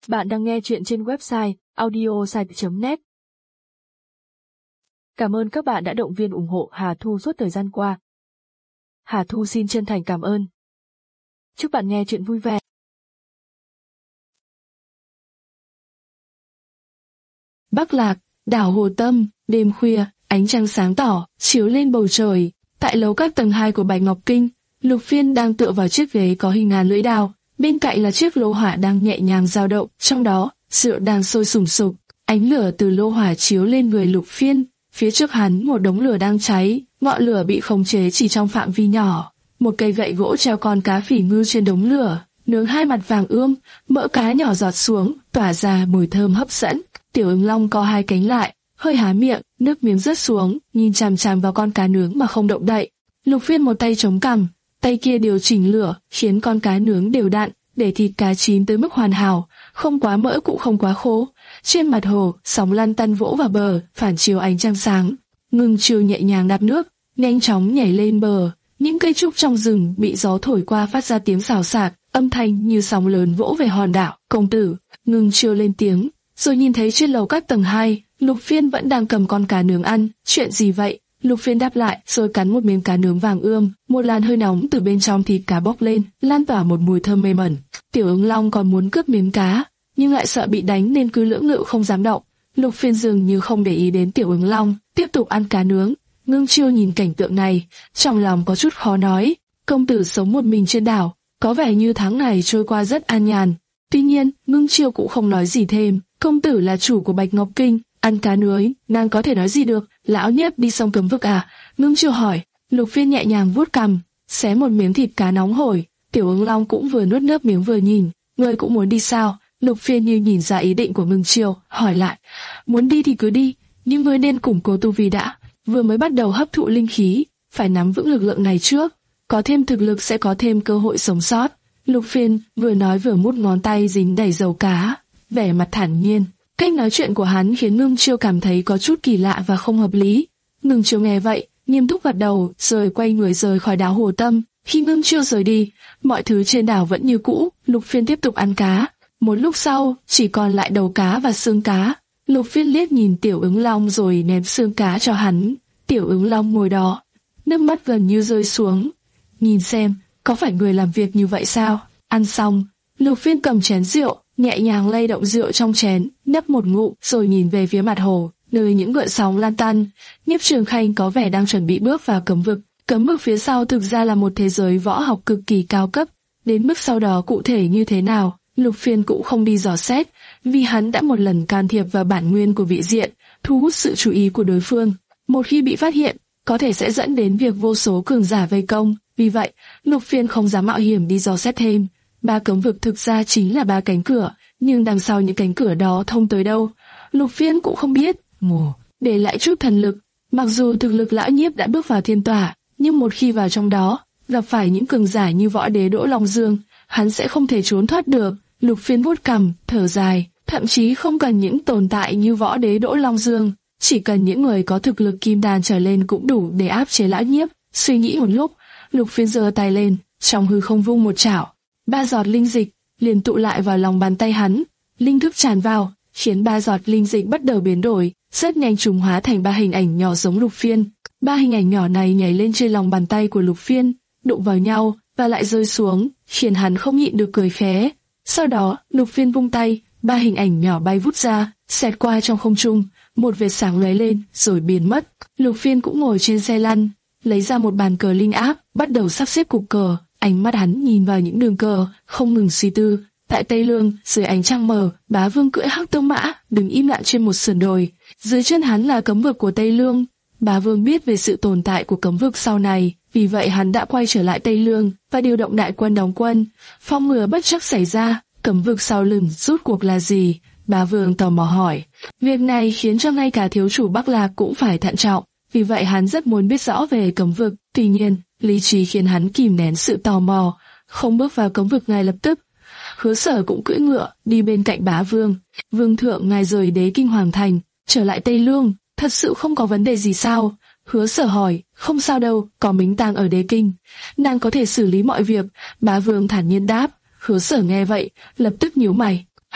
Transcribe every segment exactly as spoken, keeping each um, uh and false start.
Bạn đang nghe chuyện trên website audiosite chấm net. Cảm ơn các bạn đã động viên ủng hộ Hà Thu suốt thời gian qua. Hà Thu xin chân thành cảm ơn. Chúc bạn nghe chuyện vui vẻ. Bắc Lạc, đảo Hồ Tâm, đêm khuya, ánh trăng sáng tỏ, chiếu lên bầu trời. Tại lầu các tầng hai của Bạch Ngọc Kinh, Lục Phiên đang tựa vào chiếc ghế có hình ngàn lưỡi đao, bên cạnh là chiếc lô hỏa đang nhẹ nhàng dao động, trong đó, rượu đang sôi sùng sục. Ánh lửa từ lô hỏa chiếu lên người Lục Phiên, phía trước hắn một đống lửa đang cháy, ngọn lửa bị khống chế chỉ trong phạm vi nhỏ. Một cây gậy gỗ treo con cá phỉ ngư trên đống lửa, nướng hai mặt vàng ươm, mỡ cá nhỏ giọt xuống, tỏa ra mùi thơm hấp dẫn. Tiểu Ứng Long co hai cánh lại, hơi há miệng, nước miếng rớt xuống, nhìn chằm chằm vào con cá nướng mà không động đậy. Lục Phiên một tay chống cằm, tay kia điều chỉnh lửa, khiến con cá nướng đều đặn, để thịt cá chín tới mức hoàn hảo, không quá mỡ cũng không quá khô. Trên mặt hồ, sóng lăn tăn vỗ vào bờ, phản chiếu ánh trăng sáng. Ngưng Chiêu nhẹ nhàng đạp nước, nhanh chóng nhảy lên bờ. Những cây trúc trong rừng bị gió thổi qua phát ra tiếng xào xạc, âm thanh như sóng lớn vỗ về hòn đảo. Công tử, Ngưng Chiêu lên tiếng, rồi nhìn thấy trên lầu các tầng hai, Lục Phiên vẫn đang cầm con cá nướng ăn. Chuyện gì vậy? Lục Phiên đáp lại, rồi cắn một miếng cá nướng vàng ươm, một làn hơi nóng từ bên trong thịt cá bốc lên, lan tỏa một mùi thơm mê mẩn. Tiểu Ứng Long còn muốn cướp miếng cá, nhưng lại sợ bị đánh nên cứ lưỡng lự không dám động. Lục Phiên dường như không để ý đến Tiểu Ứng Long, tiếp tục ăn cá nướng. Ngưng Chiêu nhìn cảnh tượng này, trong lòng có chút khó nói. Công tử sống một mình trên đảo, có vẻ như tháng ngày trôi qua rất an nhàn. Tuy nhiên, Ngưng Chiêu cũng không nói gì thêm. Công tử là chủ của Bạch Ngọc Kinh, ăn cá nướng, nàng có thể nói gì được? Lão Nhiếp đi sông cấm vực à? Ngưng Chiêu hỏi. Lục Phiên nhẹ nhàng vuốt cằm, xé một miếng thịt cá nóng hổi. Tiểu Ứng Long cũng vừa nuốt nước miếng vừa nhìn. Ngươi cũng muốn đi sao? Lục Phiên như nhìn ra ý định của Ngưng Chiêu, hỏi lại. Muốn đi thì cứ đi, nhưng ngươi nên củng cố tu vi đã. Vừa mới bắt đầu hấp thụ linh khí, phải nắm vững lực lượng này trước. Có thêm thực lực sẽ có thêm cơ hội sống sót. Lục Phiên vừa nói vừa mút ngón tay dính đầy dầu cá, vẻ mặt thản nhiên. Cách nói chuyện của hắn khiến Ngưng Chiêu cảm thấy có chút kỳ lạ và không hợp lý. Ngưng Chiêu nghe vậy, nghiêm túc gật đầu, rồi quay người rời khỏi đảo Hồ Tâm. Khi Ngưng Chiêu rời đi, mọi thứ trên đảo vẫn như cũ. Lục Phiên tiếp tục ăn cá. Một lúc sau, chỉ còn lại đầu cá và xương cá. Lục Phiên liếc nhìn Tiểu Ứng Long rồi ném xương cá cho hắn. Tiểu Ứng Long ngồi đó, nước mắt gần như rơi xuống. Nhìn xem, có phải người làm việc như vậy sao? Ăn xong, Lục Phiên cầm chén rượu, nhẹ nhàng lay động rượu trong chén, nhấp một ngụm, rồi nhìn về phía mặt hồ, nơi những gợn sóng lan tăn. Nhiếp Trường Khanh có vẻ đang chuẩn bị bước vào cấm vực. Cấm vực phía sau thực ra là một thế giới võ học cực kỳ cao cấp. Đến mức sau đó cụ thể như thế nào, Lục Phiên cũng không đi dò xét, vì hắn đã một lần can thiệp vào bản nguyên của vị diện, thu hút sự chú ý của đối phương. Một khi bị phát hiện, có thể sẽ dẫn đến việc vô số cường giả vây công. Vì vậy, Lục Phiên không dám mạo hiểm đi dò xét thêm. Ba cấm vực thực ra chính là ba cánh cửa, nhưng đằng sau những cánh cửa đó thông tới đâu, Lục Phiên cũng không biết. Ngủ, để lại chút thần lực. Mặc dù thực lực Lão Nhiếp đã bước vào thiên tỏa, nhưng một khi vào trong đó, gặp phải những cường giả như võ đế Đỗ Long Dương, hắn sẽ không thể trốn thoát được. Lục Phiên vuốt cằm, thở dài, thậm chí không cần những tồn tại như võ đế Đỗ Long Dương, chỉ cần những người có thực lực kim đan trở lên cũng đủ để áp chế Lão Nhiếp. Suy nghĩ một lúc, Lục Phiên giơ tay lên, trong hư không vung một chảo, ba giọt linh dịch liền tụ lại vào lòng bàn tay hắn. Linh thức tràn vào, khiến ba giọt linh dịch bắt đầu biến đổi, rất nhanh trùng hóa thành ba hình ảnh nhỏ giống Lục Phiên. Ba hình ảnh nhỏ này nhảy lên trên lòng bàn tay của Lục Phiên, đụng vào nhau và lại rơi xuống, khiến hắn không nhịn được cười khẽ. Sau đó, Lục Phiên vung tay, ba hình ảnh nhỏ bay vút ra, xẹt qua trong không trung, một vệt sáng lóe lên rồi biến mất. Lục Phiên cũng ngồi trên xe lăn, lấy ra một bàn cờ linh áp, bắt đầu sắp xếp cục cờ. Ánh mắt hắn nhìn vào những đường cờ, không ngừng suy tư. Tại Tây Lương, dưới ánh trăng mờ, Bá Vương cưỡi hắc tông mã, đứng im lặng trên một sườn đồi. Dưới chân hắn là cấm vực của Tây Lương. Bá Vương biết về sự tồn tại của cấm vực sau này, vì vậy hắn đã quay trở lại Tây Lương và điều động đại quân đóng quân, phòng ngừa bất trắc xảy ra. Cấm vực sau lưng rút cuộc là gì? Bá Vương tò mò hỏi. Việc này khiến cho ngay cả thiếu chủ Bắc Lạc cũng phải thận trọng, vì vậy hắn rất muốn biết rõ về cấm vực. Tuy nhiên, lý trí khiến hắn kìm nén sự tò mò, không bước vào cấm vực ngay lập tức. Hứa Sở cũng cưỡi ngựa đi bên cạnh Bá Vương. Vương thượng ngài rời Đế Kinh Hoàng Thành, trở lại Tây Lương, thật sự không có vấn đề gì sao? Hứa Sở hỏi. Không sao đâu, có Mính Tang ở Đế Kinh, nàng có thể xử lý mọi việc. Bá Vương thản nhiên đáp. Hứa Sở nghe vậy, lập tức nhíu mày.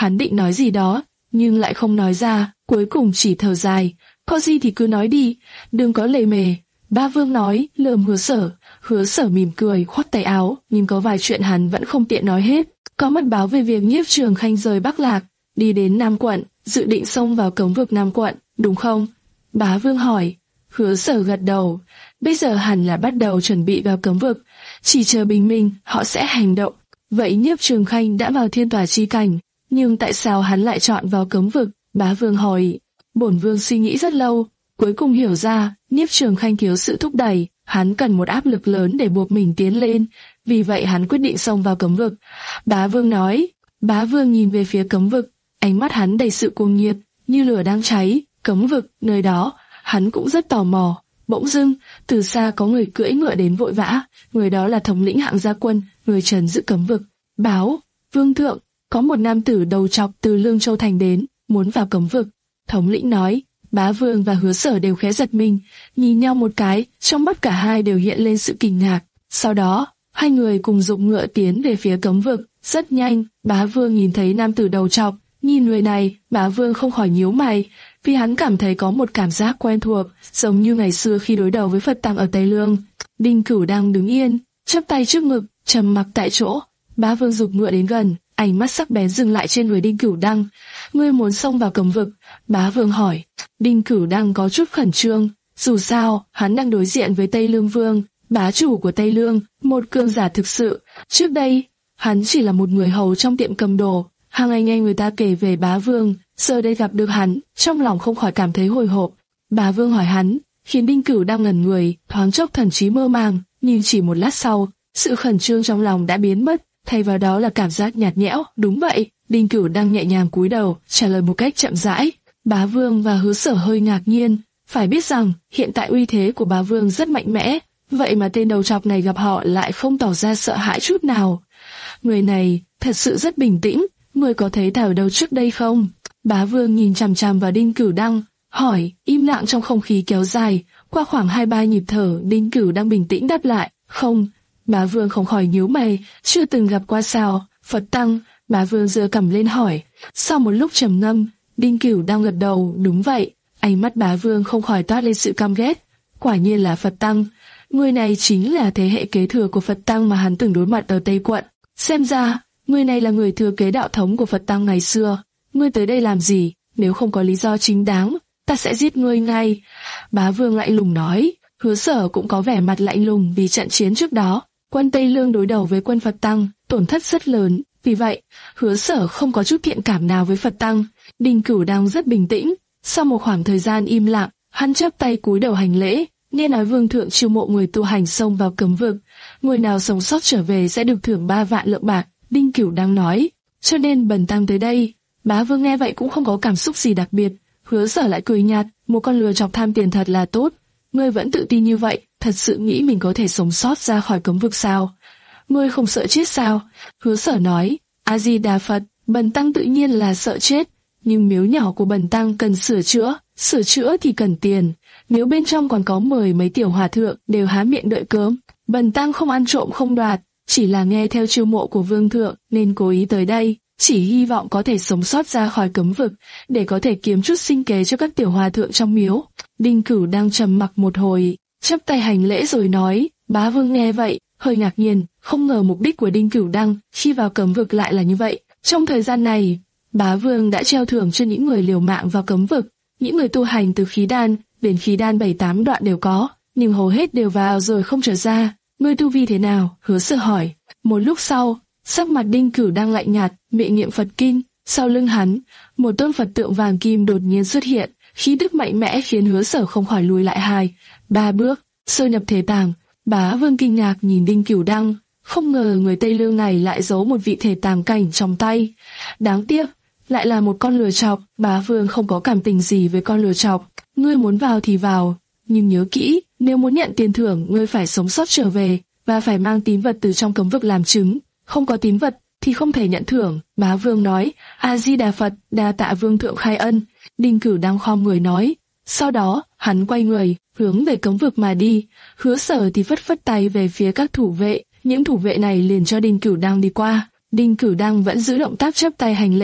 Hắn định nói gì đó, nhưng lại không nói ra, cuối cùng chỉ thở dài. Có gì thì cứ nói đi, đừng có lề mề. Bá Vương nói, lườm Hứa Sở. Hứa Sở mỉm cười, khoác tay áo, nhưng có vài chuyện hắn vẫn không tiện nói hết. Có mật báo về việc Nhiếp Trường Khanh rời Bắc Lạc, đi đến Nam Quận, dự định xông vào cấm vực Nam Quận, đúng không? Bá Vương hỏi. Hứa Sở gật đầu. Bây giờ hẳn là bắt đầu chuẩn bị vào cấm vực, chỉ chờ bình minh, họ sẽ hành động. Vậy Nhiếp Trường Khanh đã vào thiên tòa chi cảnh, nhưng tại sao hắn lại chọn vào cấm vực? Bá Vương hỏi. Bổn Vương suy nghĩ rất lâu, cuối cùng hiểu ra, Nhiếp Trường Khanh thiếu sự thúc đẩy, hắn cần một áp lực lớn để buộc mình tiến lên, vì vậy hắn quyết định xông vào cấm vực. Bá Vương nói. Bá Vương nhìn về phía cấm vực, ánh mắt hắn đầy sự cuồng nhiệt, như lửa đang cháy. Cấm vực, nơi đó, hắn cũng rất tò mò. Bỗng dưng, từ xa có người cưỡi ngựa đến vội vã, người đó là thống lĩnh hạng gia quân, người trấn giữ cấm vực. Báo, Vương thượng, có một nam tử đầu trọc từ Lương Châu Thành đến, muốn vào cấm vực. Thống lĩnh nói. Bá Vương và Hứa Sở đều khẽ giật mình, nhìn nhau một cái, trong mắt cả hai đều hiện lên sự kinh ngạc. Sau đó, hai người cùng dục ngựa tiến về phía cấm vực. Rất nhanh, Bá Vương nhìn thấy nam tử đầu trọc, nhìn người này, Bá Vương không khỏi nhíu mày, vì hắn cảm thấy có một cảm giác quen thuộc, giống như ngày xưa khi đối đầu với Phật Tăng ở Tây Lương. Đinh Cửu đang đứng yên, chắp tay trước ngực, trầm mặc tại chỗ. Bá Vương dục ngựa đến gần, ánh mắt sắc bén dừng lại trên người Đinh Cửu Đăng. Ngươi muốn xông vào cấm vực? Bá Vương hỏi. Đinh Cửu Đăng có chút khẩn trương, dù sao hắn đang đối diện với Tây Lương Vương, bá chủ của Tây Lương, một cường giả thực sự. Trước đây hắn chỉ là một người hầu trong tiệm cầm đồ, hàng ngày nghe người ta kể về Bá Vương, giờ đây gặp được hắn, trong lòng không khỏi cảm thấy hồi hộp. Bá Vương hỏi hắn, khiến Đinh Cửu Đăng ngẩn người, thoáng chốc thần trí mơ màng, nhưng chỉ một lát sau, sự khẩn trương trong lòng đã biến mất, thay vào đó là cảm giác nhạt nhẽo. Đúng vậy, Đinh Cửu Đăng nhẹ nhàng cúi đầu, trả lời một cách chậm rãi. Bá Vương và Hứa Sở hơi ngạc nhiên, phải biết rằng hiện tại uy thế của Bá Vương rất mạnh mẽ, vậy mà tên đầu trọc này gặp họ lại không tỏ ra sợ hãi chút nào. Người này thật sự rất bình tĩnh, người có thấy ta ở đâu trước đây không? Bá Vương nhìn chằm chằm vào Đinh Cửu Đăng, hỏi. Im lặng trong không khí kéo dài, qua khoảng hai ba nhịp thở, Đinh Cửu Đăng bình tĩnh đáp lại, không. Bá Vương không khỏi nhíu mày, chưa từng gặp qua sao? Phật Tăng. Bá Vương giơ cằm lên hỏi. Sau một lúc trầm ngâm, Đinh Cửu Đăng gật đầu, đúng vậy. Ánh mắt Bá Vương không khỏi toát lên sự căm ghét. Quả nhiên là Phật Tăng. Người này chính là thế hệ kế thừa của Phật Tăng mà hắn từng đối mặt ở Tây Quận. Xem ra, người này là người thừa kế đạo thống của Phật Tăng ngày xưa. Ngươi tới đây làm gì? Nếu không có lý do chính đáng, ta sẽ giết ngươi ngay. Bá Vương lạnh lùng nói. Hứa Sở cũng có vẻ mặt lạnh lùng vì trận chiến trước đó. Quân Tây Lương đối đầu với quân Phật Tăng, tổn thất rất lớn. Vì vậy, Hứa Sở không có chút thiện cảm nào với Phật Tăng. Đinh Cửu Đăng rất bình tĩnh. Sau một khoảng thời gian im lặng, hắn chắp tay cúi đầu hành lễ. Nghe nói Vương thượng chiêu mộ người tu hành xông vào cấm vực, người nào sống sót trở về sẽ được thưởng ba vạn lượng bạc. Đinh Cửu Đăng nói. Cho nên bần tăng tới đây. Bá Vương nghe vậy cũng không có cảm xúc gì đặc biệt. Hứa Sở lại cười nhạt, một con lừa chọc tham tiền thật là tốt. Ngươi vẫn tự tin như vậy, thật sự nghĩ mình có thể sống sót ra khỏi cấm vực sao? Ngươi không sợ chết sao? Hứa Sở nói. A Di Đà Phật, bần tăng tự nhiên là sợ chết, nhưng miếu nhỏ của bần tăng cần sửa chữa, sửa chữa thì cần tiền. Miếu bên trong còn có mười mấy tiểu hòa thượng đều há miệng đợi cơm. Bần tăng không ăn trộm không đoạt, chỉ là nghe theo chiêu mộ của Vương thượng nên cố ý tới đây, chỉ hy vọng có thể sống sót ra khỏi cấm vực, để có thể kiếm chút sinh kế cho các tiểu hòa thượng trong miếu. Đinh Cửu đang trầm mặc một hồi, chắp tay hành lễ rồi nói. Bá Vương nghe vậy, hơi ngạc nhiên, không ngờ mục đích của Đinh Cửu Đăng khi vào cấm vực lại là như vậy. Trong thời gian này, Bá Vương đã treo thưởng cho những người liều mạng vào cấm vực, những người tu hành từ khí đan đến khí đan bảy tám đoạn đều có, nhưng hầu hết đều vào rồi không trở ra. Ngươi tu vi thế nào? Hứa Sở hỏi. Một lúc sau, sắc mặt Đinh Cửu Đăng lạnh nhạt, miệng niệm Phật kinh. Sau lưng hắn, một tôn Phật tượng vàng kim đột nhiên xuất hiện, khí tức mạnh mẽ khiến Hứa Sở không khỏi lùi lại hai, ba bước, sơ nhập thể tàng. Bá Vương kinh ngạc nhìn Đinh Cửu Đăng, không ngờ người Tây Lương này lại giấu một vị thể tàng cảnh trong tay. Đáng tiếc, lại là một con lừa chọc. Bá Vương không có cảm tình gì với con lừa chọc. Ngươi muốn vào thì vào, nhưng nhớ kỹ, nếu muốn nhận tiền thưởng, ngươi phải sống sót trở về và phải mang tín vật từ trong cấm vực làm chứng. Không có tín vật thì không thể nhận thưởng. Bá Vương nói. A Di Đà Phật, đa tạ Vương thượng khai ân. Đinh Cửu Đăng khom người nói. Sau đó, hắn quay người, hướng về cấm vực mà đi. Hứa Sở thì phất phất tay về phía các thủ vệ, những thủ vệ này liền cho Đinh Cửu Đăng đi qua. Đinh Cửu Đăng vẫn giữ động tác chắp tay hành lễ.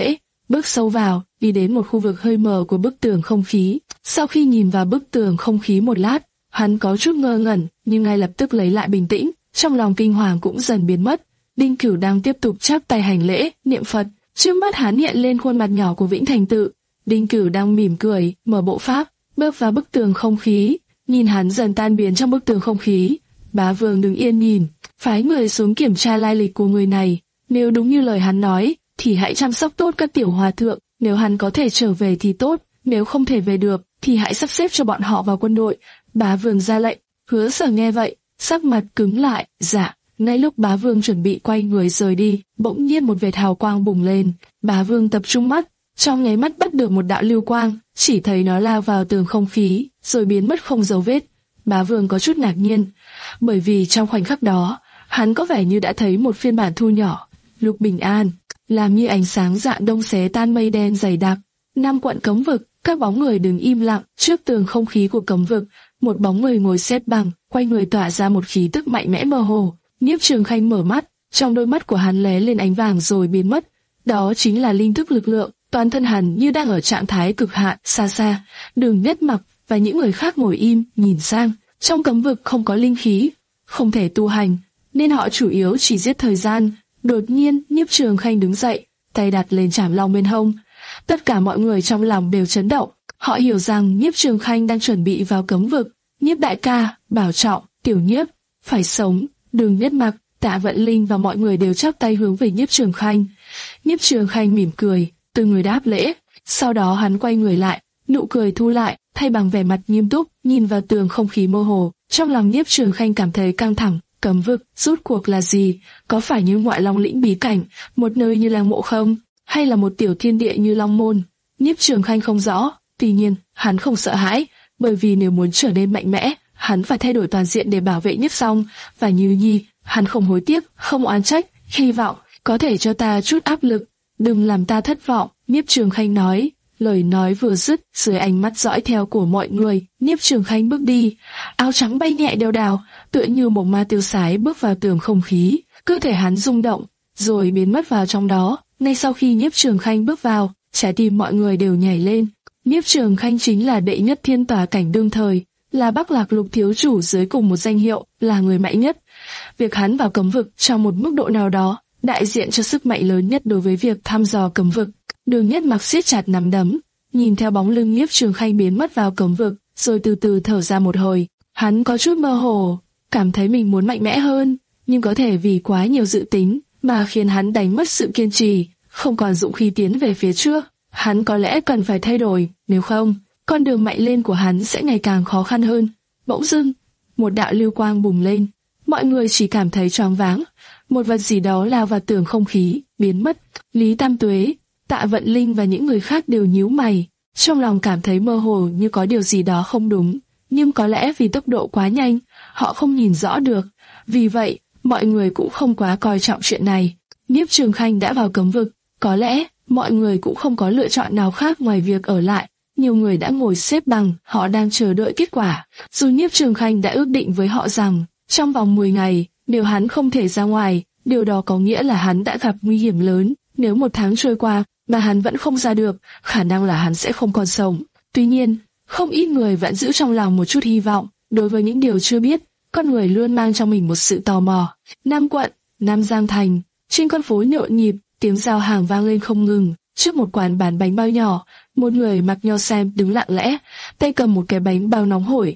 bước sâu vào, đi đến một khu vực hơi mờ của bức tường không khí. Sau khi nhìn vào bức tường không khí một lát, hắn có chút ngơ ngẩn, nhưng ngay lập tức lấy lại bình tĩnh, trong lòng kinh hoàng cũng dần biến mất. Đinh Cửu đang tiếp tục chắp tay hành lễ, niệm Phật. Trước mắt hắn hiện lên khuôn mặt nhỏ của Vĩnh Thành Tự. Đinh Cửu đang mỉm cười, mở bộ pháp, bước vào bức tường không khí, nhìn hắn dần tan biến trong bức tường không khí. Bá Vương đứng yên nhìn, phái người xuống kiểm tra lai lịch của người này. Nếu đúng như lời hắn nói, thì hãy chăm sóc tốt các tiểu hòa thượng. Nếu hắn có thể trở về thì tốt, nếu không thể về được, thì hãy sắp xếp cho bọn họ vào quân đội. Bá Vương ra lệnh. Hứa Sở nghe vậy, sắc mặt cứng lại. Dạ. Ngay lúc Bá Vương chuẩn bị quay người rời đi, bỗng nhiên một vệt hào quang bùng lên. Bá Vương tập trung mắt, trong nháy mắt bắt được một đạo lưu quang, chỉ thấy nó lao vào tường không khí, rồi biến mất không dấu vết. Bá Vương có chút ngạc nhiên, bởi vì trong khoảnh khắc đó, hắn có vẻ như đã thấy một phiên bản thu nhỏ. Lục Bình An, làm như ánh sáng rạng đông xé tan mây đen dày đặc. Năm quận cấm vực, các bóng người đứng im lặng trước tường không khí của cấm vực. Một bóng người ngồi xếp bằng, quay người tỏa ra một khí tức mạnh mẽ mơ hồ. Nhiếp Trường Khanh mở mắt, trong đôi mắt của hắn lóe lên ánh vàng rồi biến mất. Đó chính là linh thức lực lượng, toàn thân hắn như đang ở trạng thái cực hạn. Xa xa, Đường Nhất Mặc và những người khác ngồi im, nhìn sang. Trong cấm vực không có linh khí, không thể tu hành, nên họ chủ yếu chỉ giết thời gian. Đột nhiên, Nhiếp Trường Khanh đứng dậy, tay đặt lên trảm long bên hông. Tất cả mọi người trong lòng đều chấn động. Họ hiểu rằng Nhiếp Trường Khanh đang chuẩn bị vào cấm vực. Nhiếp đại ca, bảo trọng, tiểu Nhiếp, phải sống. Đường Nhất Mặc, Tạ Vận Linh và mọi người đều chắp tay hướng về Nhiếp Trường Khanh. Nhiếp Trường Khanh mỉm cười, từ người đáp lễ. Sau đó hắn quay người lại, nụ cười thu lại, thay bằng vẻ mặt nghiêm túc, nhìn vào tường không khí mơ hồ. Trong lòng Nhiếp Trường Khanh cảm thấy căng thẳng. Cấm vực, rốt cuộc là gì? Có phải như Ngoại Long lĩnh bí cảnh, một nơi như làng mộ không? Hay là một tiểu thiên địa như Long Môn? Nhiếp Trường Khanh không rõ. Tuy nhiên, hắn không sợ hãi, bởi vì nếu muốn trở nên mạnh mẽ, hắn phải thay đổi toàn diện để bảo vệ Nhiếp Song và Như Nhi. Hắn không hối tiếc, không oán trách, hy vọng có thể cho ta chút áp lực, đừng làm ta thất vọng. Nhiếp Trường Khanh nói. Lời nói vừa dứt, dưới ánh mắt dõi theo của mọi người, Nhiếp Trường Khanh bước đi, áo trắng bay nhẹ đeo đào, tựa như một ma tiêu sái bước vào tường không khí. Cơ thể hắn rung động, rồi biến mất vào trong đó. Ngay sau khi Nhiếp Trường Khanh bước vào, trái tim mọi người đều nhảy lên. Nhiếp Trường Khanh chính là đệ nhất thiên tòa cảnh đương thời, là Bắc Lạc Lục thiếu chủ dưới cùng một danh hiệu, là người mạnh nhất. Việc hắn vào cấm vực trong một mức độ nào đó, đại diện cho sức mạnh lớn nhất đối với việc thăm dò cấm vực. Đường Nhất Mặc siết chặt nắm đấm, nhìn theo bóng lưng Nhiếp Trường Khanh biến mất vào cấm vực, rồi từ từ thở ra một hồi. Hắn có chút mơ hồ, cảm thấy mình muốn mạnh mẽ hơn, nhưng có thể vì quá nhiều dự tính mà khiến hắn đánh mất sự kiên trì, không còn dũng khí tiến về phía trước. Hắn có lẽ cần phải thay đổi, nếu không, con đường mạnh lên của hắn sẽ ngày càng khó khăn hơn. Bỗng dưng, một đạo lưu quang bùng lên, mọi người chỉ cảm thấy choáng váng, một vật gì đó lao vào tường không khí, biến mất. Lý Tam Tuế, Tạ Vận Linh và những người khác đều nhíu mày, trong lòng cảm thấy mơ hồ như có điều gì đó không đúng, nhưng có lẽ vì tốc độ quá nhanh, họ không nhìn rõ được. Vì vậy, mọi người cũng không quá coi trọng chuyện này. Nhiếp Trường Khanh đã vào cấm vực, có lẽ mọi người cũng không có lựa chọn nào khác ngoài việc ở lại. Nhiều người đã ngồi xếp bằng, họ đang chờ đợi kết quả. Dù Nhiếp Trường Khanh đã ước định với họ rằng trong vòng mười ngày, nếu hắn không thể ra ngoài, điều đó có nghĩa là hắn đã gặp nguy hiểm lớn. Nếu một tháng trôi qua mà hắn vẫn không ra được, khả năng là hắn sẽ không còn sống. Tuy nhiên, không ít người vẫn giữ trong lòng một chút hy vọng. Đối với những điều chưa biết, con người luôn mang trong mình một sự tò mò. Nam quận, Nam Giang Thành, trên con phố nhộn nhịp, tiếng giao hàng vang lên không ngừng. Trước một quán bán bánh bao nhỏ, một người mặc nho xem đứng lặng lẽ, tay cầm một cái bánh bao nóng hổi.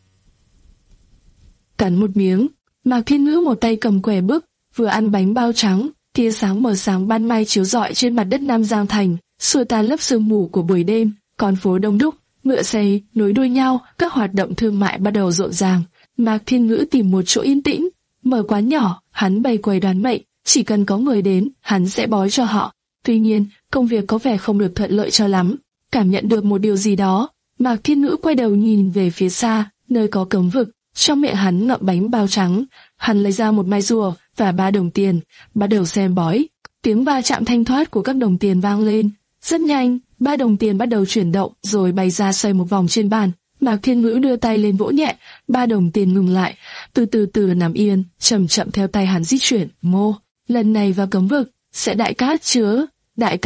Cắn một miếng, Mạc Thiên Ngữ một tay cầm quẻ bức, vừa ăn bánh bao trắng. Tia sáng mờ sáng ban mai chiếu rọi trên mặt đất Nam Giang Thành, xua tan lớp sương mù của buổi đêm. Con phố đông đúc, ngựa xe nối đuôi nhau, các hoạt động thương mại bắt đầu rộn ràng. Mạc Thiên Ngữ tìm một chỗ yên tĩnh, mở quán nhỏ, hắn bày quầy đoán mệnh, chỉ cần có người đến, hắn sẽ bói cho họ. Tuy nhiên, công việc có vẻ không được thuận lợi cho lắm. Cảm nhận được một điều gì đó, Mạc Thiên Ngữ quay đầu nhìn về phía xa, nơi có cấm vực. Trong miệng hắn ngậm bánh bao trắng, hắn lấy ra một mai rùa và ba đồng tiền, bắt đầu xem bói. Tiếng va chạm thanh thoát của các đồng tiền vang lên. Rất nhanh, ba đồng tiền bắt đầu chuyển động, rồi bay ra xoay một vòng trên bàn. Mạc Thiên Ngữ đưa tay lên vỗ nhẹ, ba đồng tiền ngừng lại, từ từ từ nằm yên, chậm chậm theo tay hắn di chuyển. Mô, lần này vào cấm vực, sẽ đại cát chứa. Đại cát,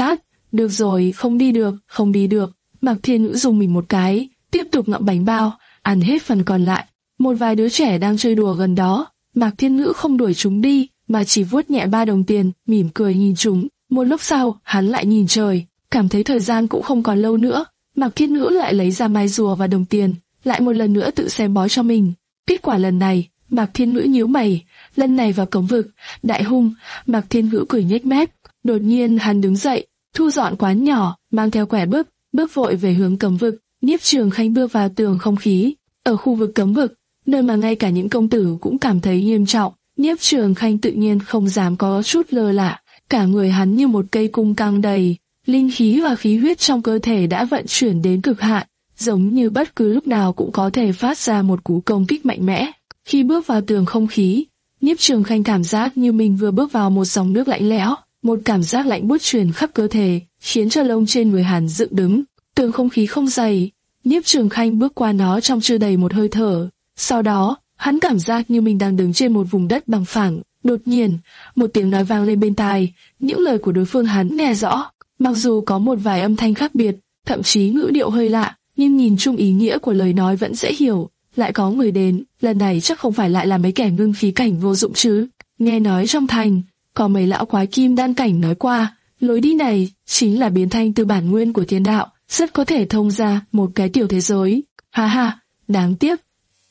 được rồi, không đi được, không đi được. Mạc Thiên Ngữ dùng mình một cái, tiếp tục ngậm bánh bao, ăn hết phần còn lại. Một vài đứa trẻ đang chơi đùa gần đó, Mạc Thiên Ngữ không đuổi chúng đi, mà chỉ vuốt nhẹ ba đồng tiền, mỉm cười nhìn chúng. Một lúc sau, hắn lại nhìn trời, cảm thấy thời gian cũng không còn lâu nữa. Mạc Thiên Ngữ lại lấy ra mai rùa và đồng tiền, lại một lần nữa tự xem bói cho mình. Kết quả lần này, Mạc Thiên Ngữ nhíu mày, lần này vào cống vực, đại hung. Mạc Thiên Ngữ cười nhếch mép. Đột nhiên hắn đứng dậy, thu dọn quán nhỏ, mang theo quẻ bước, bước vội về hướng cấm vực. Nhiếp Trường Khanh bước vào tường không khí, ở khu vực cấm vực, nơi mà ngay cả những công tử cũng cảm thấy nghiêm trọng. Nhiếp Trường Khanh tự nhiên không dám có chút lơ là, cả người hắn như một cây cung căng đầy, linh khí và khí huyết trong cơ thể đã vận chuyển đến cực hạn, giống như bất cứ lúc nào cũng có thể phát ra một cú công kích mạnh mẽ. Khi bước vào tường không khí, Nhiếp Trường Khanh cảm giác như mình vừa bước vào một dòng nước lạnh lẽo, một cảm giác lạnh buốt truyền khắp cơ thể, khiến cho lông trên người hắn dựng đứng. Tường không khí không dày, Nhiếp Trường Khanh bước qua nó trong chưa đầy một hơi thở. Sau đó, hắn cảm giác như mình đang đứng trên một vùng đất bằng phẳng. Đột nhiên, một tiếng nói vang lên bên tai, những lời của đối phương hắn nghe rõ, mặc dù có một vài âm thanh khác biệt, thậm chí ngữ điệu hơi lạ, nhưng nhìn chung ý nghĩa của lời nói vẫn dễ hiểu. Lại có người đến, lần này chắc không phải lại là mấy kẻ ngưng khí cảnh vô dụng chứ. Nghe nói trong thành, có mấy lão quái kim đan cảnh nói qua, lối đi này chính là biến thành từ bản nguyên của thiên đạo, rất có thể thông ra một cái tiểu thế giới. Ha ha, đáng tiếc.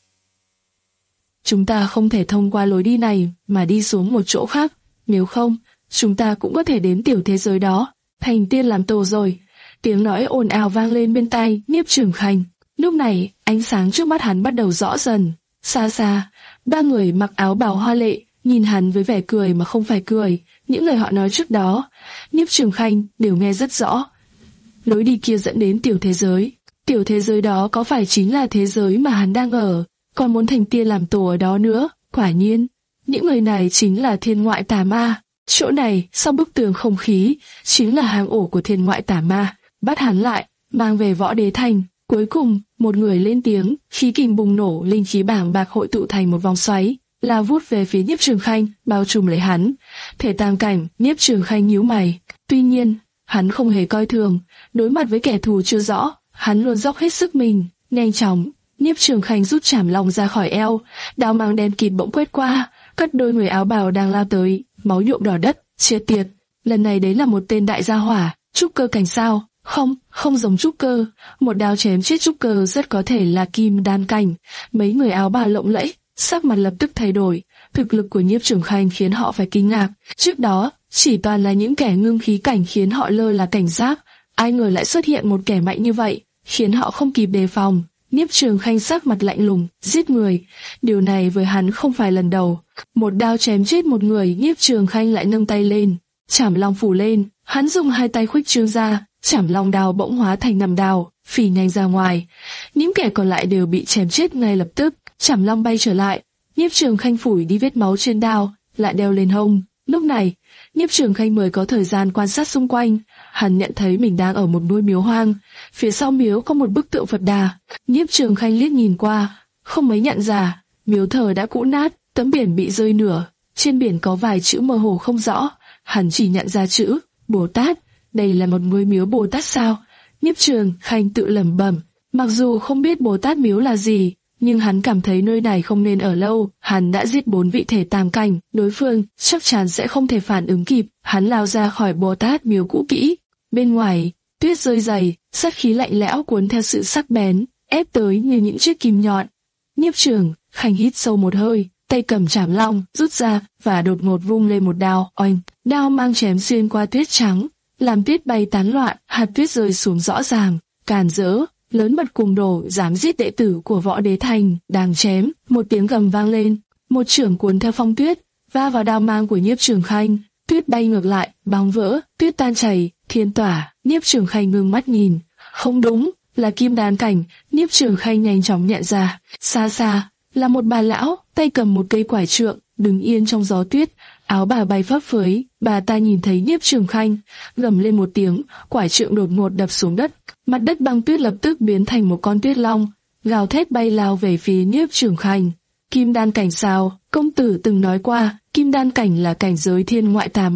Chúng ta không thể thông qua lối đi này mà đi xuống một chỗ khác, nếu không, chúng ta cũng có thể đến tiểu thế giới đó, thành tiên làm tổ rồi. Tiếng nói ồn ào vang lên bên tai Nhiếp Trường Khanh. Lúc này, ánh sáng trước mắt hắn bắt đầu rõ dần. Xa xa, ba người mặc áo bào hoa lệ, nhìn hắn với vẻ cười mà không phải cười. Những lời họ nói trước đó, Nhiếp Trường Khanh đều nghe rất rõ. Lối đi kia dẫn đến tiểu thế giới. Tiểu thế giới đó có phải chính là thế giới mà hắn đang ở, còn muốn thành tiên làm tổ ở đó nữa? Quả nhiên, những người này chính là thiên ngoại tà ma. Chỗ này, sau bức tường không khí, chính là hang ổ của thiên ngoại tà ma. Bắt hắn lại, mang về Võ Đế Thành. Cuối cùng, một người lên tiếng, khí kình bùng nổ, linh khí bảng bạc hội tụ thành một vòng xoáy, lao vút về phía Nhiếp Trường Khanh, bao trùm lấy hắn. Thể tam cảnh, Nhiếp Trường Khanh nhíu mày. Tuy nhiên, hắn không hề coi thường, đối mặt với kẻ thù chưa rõ, hắn luôn dốc hết sức mình. Nhanh chóng, Nhiếp Trường Khanh rút chảm lòng ra khỏi eo, đao mang đen kịt bỗng quét qua, cắt đôi người áo bào đang lao tới, máu nhuộm đỏ đất. Chết tiệt, lần này đấy là một tên đại gia hỏa, trúc cơ cảnh sao? Không, không giống trúc cơ, một đao chém chết trúc cơ rất có thể là kim đan cảnh. Mấy người áo bào lộng lẫy, sắc mặt lập tức thay đổi. Thực lực của Nhiếp Trường Khanh khiến họ phải kinh ngạc. Trước đó, chỉ toàn là những kẻ ngưng khí cảnh khiến họ lơ là cảnh giác. Ai ngờ lại xuất hiện một kẻ mạnh như vậy, khiến họ không kịp đề phòng. Nhiếp Trường Khanh sắc mặt lạnh lùng, giết người. Điều này với hắn không phải lần đầu. Một đao chém chết một người, Nhiếp Trường Khanh lại nâng tay lên, chảm long phủ lên. Hắn dùng hai tay khuếch trương ra, chảm long đao bỗng hóa thành năm đao, phỉ nhanh ra ngoài. Những kẻ còn lại đều bị chém chết ngay lập tức. Chảm long bay trở lại, Nhiếp Trường Khanh phủi đi vết máu trên đao, lại đeo lên hông. Lúc này, Nhiếp Trường Khanh mới có thời gian quan sát xung quanh. Hắn nhận thấy mình đang ở một ngôi miếu hoang, phía sau miếu có một bức tượng Phật Đà. Nhiếp Trường Khanh liếc nhìn qua, không mấy nhận ra, miếu thờ đã cũ nát, tấm biển bị rơi nửa, trên biển có vài chữ mơ hồ không rõ. Hắn chỉ nhận ra chữ Bồ Tát. Đây là một ngôi miếu Bồ Tát sao? Nhiếp Trường Khanh tự lẩm bẩm. Mặc dù không biết Bồ Tát miếu là gì, nhưng hắn cảm thấy nơi này không nên ở lâu. Hắn đã giết bốn vị thể tam cảnh, đối phương chắc chắn sẽ không thể phản ứng kịp. Hắn lao ra khỏi Bồ Tát miếu cũ kỹ. Bên ngoài, tuyết rơi dày, sát khí lạnh lẽo cuốn theo sự sắc bén, ép tới như những chiếc kim nhọn. Nhiếp Trường Khanh hít sâu một hơi, tay cầm chảm long rút ra và đột ngột vung lên một đao. Oanh, đao mang chém xuyên qua tuyết trắng, làm tuyết bay tán loạn, hạt tuyết rơi xuống rõ ràng. Càn rỡ, lớn mật cuồng đồ, dám giết đệ tử của Võ Đế Thành. Đang chém, một tiếng gầm vang lên, một chưởng cuốn theo phong tuyết, va vào đao mang của Nhiếp Trường Khanh. Tuyết bay ngược lại, bóng vỡ, tuyết tan chảy, thiên tỏa. Nhiếp Trường Khanh ngưng mắt nhìn, không đúng, là kim đan cảnh. Nhiếp Trường Khanh nhanh chóng nhận ra, xa xa là một bà lão, tay cầm một cây quải trượng, đứng yên trong gió tuyết, áo bà bay phấp phới. Bà ta nhìn thấy Nhiếp Trường Khanh, gầm lên một tiếng, quải trượng đột ngột đập xuống đất, mặt đất băng tuyết lập tức biến thành một con tuyết long, gào thét bay lao về phía Nhiếp Trường Khanh. Kim đan cảnh sao? Công tử từng nói qua, kim đan cảnh là cảnh giới thiên ngoại tà ma,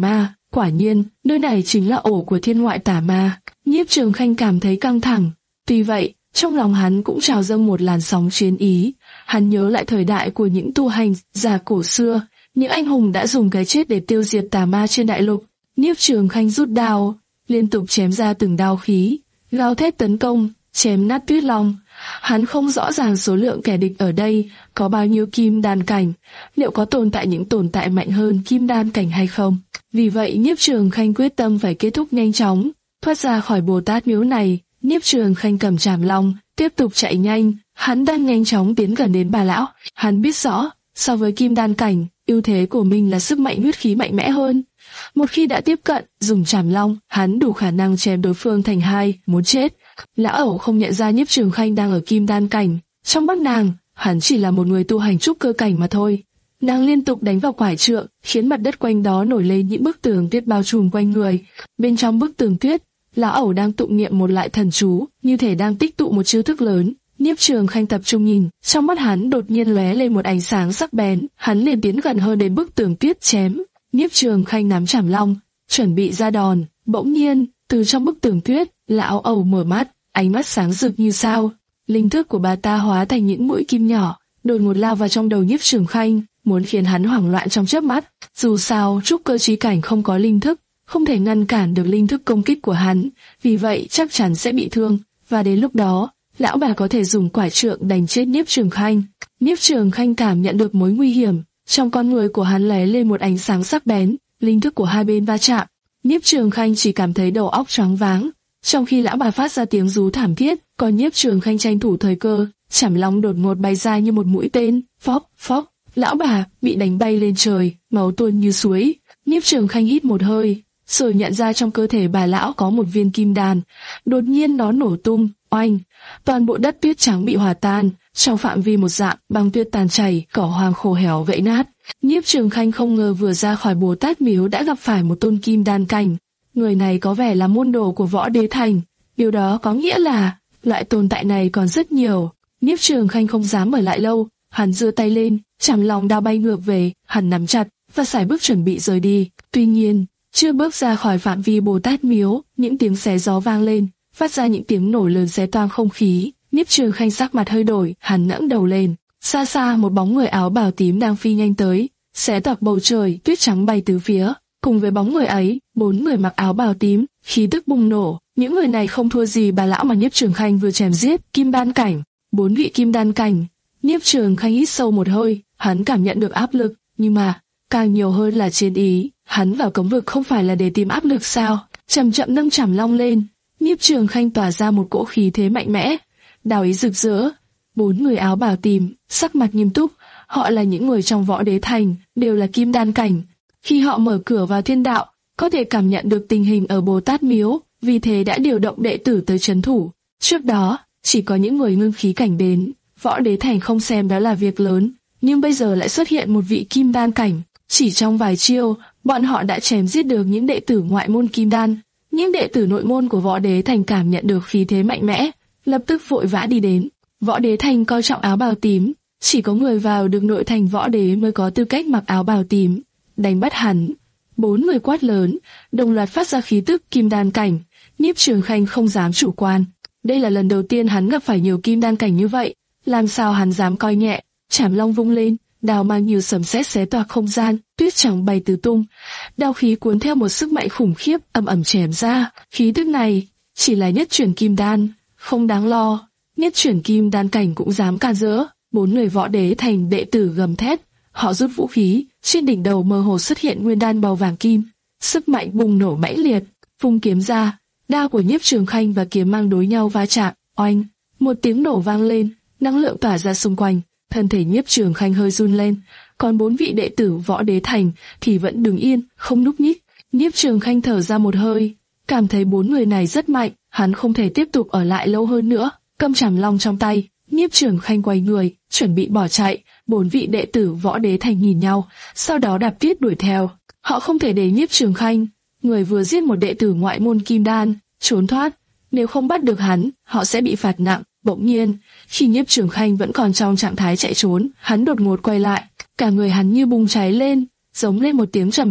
Quả nhiên, nơi này chính là ổ của thiên ngoại tà ma. Nhiếp Trường Khanh cảm thấy căng thẳng. Tuy vậy, trong lòng hắn cũng trào dâng một làn sóng chiến ý. Hắn nhớ lại thời đại của những tu hành giả cổ xưa, những anh hùng đã dùng cái chết để tiêu diệt tà ma trên đại lục. Nhiếp Trường Khanh rút đao, liên tục chém ra từng đao khí, gào thét tấn công, chém nát Tuyết Long. Hắn không rõ ràng số lượng kẻ địch ở đây có bao nhiêu kim đan cảnh, liệu có tồn tại những tồn tại mạnh hơn kim đan cảnh hay không. Vì vậy Nhiếp Trường Khanh quyết tâm phải kết thúc nhanh chóng, thoát ra khỏi Bồ Tát miếu này. Nhiếp Trường Khanh cầm trảm long, tiếp tục chạy nhanh. Hắn đang nhanh chóng tiến gần đến bà lão. Hắn biết rõ, so với kim đan cảnh, ưu thế của mình là sức mạnh huyết khí mạnh mẽ hơn. Một khi đã tiếp cận, dùng trảm long, hắn đủ khả năng chém đối phương thành hai, muốn chết. Lão ẩu không nhận ra Nhiếp Trường Khanh đang ở kim đan cảnh. Trong mắt nàng, hắn chỉ là một người tu hành trúc cơ cảnh mà thôi. Nàng liên tục đánh vào quải trượng, khiến mặt đất quanh đó nổi lên những bức tường tuyết bao trùm quanh người. Bên trong bức tường tuyết, lão ẩu đang tụng niệm một lại thần chú, như thể đang tích tụ một chiêu thức lớn. Nhiếp Trường Khanh tập trung nhìn, trong mắt hắn đột nhiên lóe lên một ánh sáng sắc bén, hắn liền tiến gần hơn đến bức tường tuyết chém. Nhiếp Trường Khanh nắm trảm long, chuẩn bị ra đòn. Bỗng nhiên, từ trong bức tường tuyết, lão ẩu mở mắt, ánh mắt sáng rực như sao. Linh thức của bà ta hóa thành những mũi kim nhỏ, đột ngột lao vào trong đầu Nhiếp Trường Khanh, muốn khiến hắn hoảng loạn trong chớp mắt. Dù sao, trúc cơ chí cảnh không có linh thức, không thể ngăn cản được linh thức công kích của hắn, vì vậy chắc chắn sẽ bị thương. Và đến lúc đó, lão bà có thể dùng quải trượng đánh chết Nhiếp Trường Khanh. Nhiếp Trường Khanh cảm nhận được mối nguy hiểm, trong con người của hắn lóe lên một ánh sáng sắc bén, linh thức của hai bên va chạm. Nhiếp Trường Khanh chỉ cảm thấy đầu óc choáng váng, trong khi lão bà phát ra tiếng rú thảm thiết, còn Nhiếp Trường Khanh tranh thủ thời cơ, trảm long đột ngột bay ra như một mũi tên, phốc phốc, lão bà bị đánh bay lên trời, máu tuôn như suối. Nhiếp Trường Khanh hít một hơi, rồi nhận ra trong cơ thể bà lão có một viên kim đan, đột nhiên nó nổ tung, oanh, toàn bộ đất tuyết trắng bị hòa tan, trong phạm vi một dặm, băng tuyết tàn chảy, cỏ hoang khô héo vẫy nát. Nhiếp Trường Khanh không ngờ vừa ra khỏi Bồ Tát miếu đã gặp phải một tôn kim đan cảnh. Người này có vẻ là môn đồ của Võ Đế Thành, điều đó có nghĩa là loại tồn tại này còn rất nhiều. Nhiếp Trường Khanh không dám ở lại lâu, hắn giơ tay lên, trảm long đao bay ngược về, hắn nắm chặt và sải bước chuẩn bị rời đi. Tuy nhiên, chưa bước ra khỏi phạm vi Bồ Tát miếu, những tiếng xé gió vang lên, phát ra những tiếng nổ lớn xé toang không khí. Nhiếp Trường Khanh sắc mặt hơi đổi, hắn ngẩng đầu lên, xa xa một bóng người áo bào tím đang phi nhanh tới, xé toạc bầu trời, tuyết trắng bay tứ phía. Cùng với bóng người ấy, bốn người mặc áo bào tím, khí tức bùng nổ. Những người này không thua gì bà lão mà Nhiếp Trường Khanh vừa chém giết, kim đan cảnh, bốn vị kim đan cảnh. Nhiếp Trường Khanh hít sâu một hơi, hắn cảm nhận được áp lực, nhưng mà càng nhiều hơn là chiến ý. Hắn vào cấm vực không phải là để tìm áp lực sao? Chậm chậm nâng trảm long lên, Nhiếp Trường Khanh tỏa ra một cỗ khí thế mạnh mẽ, đào ý rực rỡ. Bốn người áo bào tím, sắc mặt nghiêm túc, họ là những người trong Võ Đế Thành, đều là kim đan cảnh. Khi họ mở cửa vào thiên đạo, có thể cảm nhận được tình hình ở Bồ Tát miếu, vì thế đã điều động đệ tử tới trấn thủ. Trước đó, chỉ có những người ngưng khí cảnh đến, Võ Đế Thành không xem đó là việc lớn, nhưng bây giờ lại xuất hiện một vị kim đan cảnh. Chỉ trong vài chiêu, bọn họ đã chém giết được những đệ tử ngoại môn kim đan. Những đệ tử nội môn của Võ Đế Thành cảm nhận được khí thế mạnh mẽ, lập tức vội vã đi đến. Võ Đế Thành coi trọng áo bào tím, chỉ có người vào được nội thành Võ Đế mới có tư cách mặc áo bào tím. Đánh bắt hắn. Bốn người quát lớn, đồng loạt phát ra khí tức kim đan cảnh. Nhiếp Trường Khanh không dám chủ quan. Đây là lần đầu tiên hắn gặp phải nhiều kim đan cảnh như vậy, làm sao hắn dám coi nhẹ? Trảm long vung lên, đao mang nhiều sấm sét xé toạc không gian, tuyết trắng bay tứ tung. Đao khí cuốn theo một sức mạnh khủng khiếp, ầm ầm chém ra. Khí tức này chỉ là nhất chuyển kim đan, không đáng lo. Nhất chuyển kim đan cảnh cũng dám càn rỡ. Bốn người Võ Đế Thành đệ tử gầm thét, họ rút vũ khí, trên đỉnh đầu mơ hồ xuất hiện nguyên đan màu vàng kim, sức mạnh bùng nổ mãnh liệt, vung kiếm ra, đao của Nhiếp Trường Khanh và kiếm mang đối nhau va chạm, oanh, một tiếng nổ vang lên, năng lượng tỏa ra xung quanh, thân thể Nhiếp Trường Khanh hơi run lên, còn bốn vị đệ tử Võ Đế Thành thì vẫn đứng yên, không nhúc nhích. Nhiếp Trường Khanh thở ra một hơi, cảm thấy bốn người này rất mạnh, hắn không thể tiếp tục ở lại lâu hơn nữa, cầm trảm long trong tay, Nhiếp Trường Khanh quay người, chuẩn bị bỏ chạy. Bốn vị đệ tử Võ Đế Thành nhìn nhau, sau đó đạp tuyết đuổi theo. Họ không thể để Nhiếp Trường Khanh, người vừa giết một đệ tử ngoại môn kim đan, trốn thoát. Nếu không bắt được hắn, họ sẽ bị phạt nặng. Bỗng nhiên, khi Nhiếp Trường Khanh vẫn còn trong trạng thái chạy trốn, hắn đột ngột quay lại, cả người hắn như bùng cháy lên, giống lên một tiếng trầm thấp.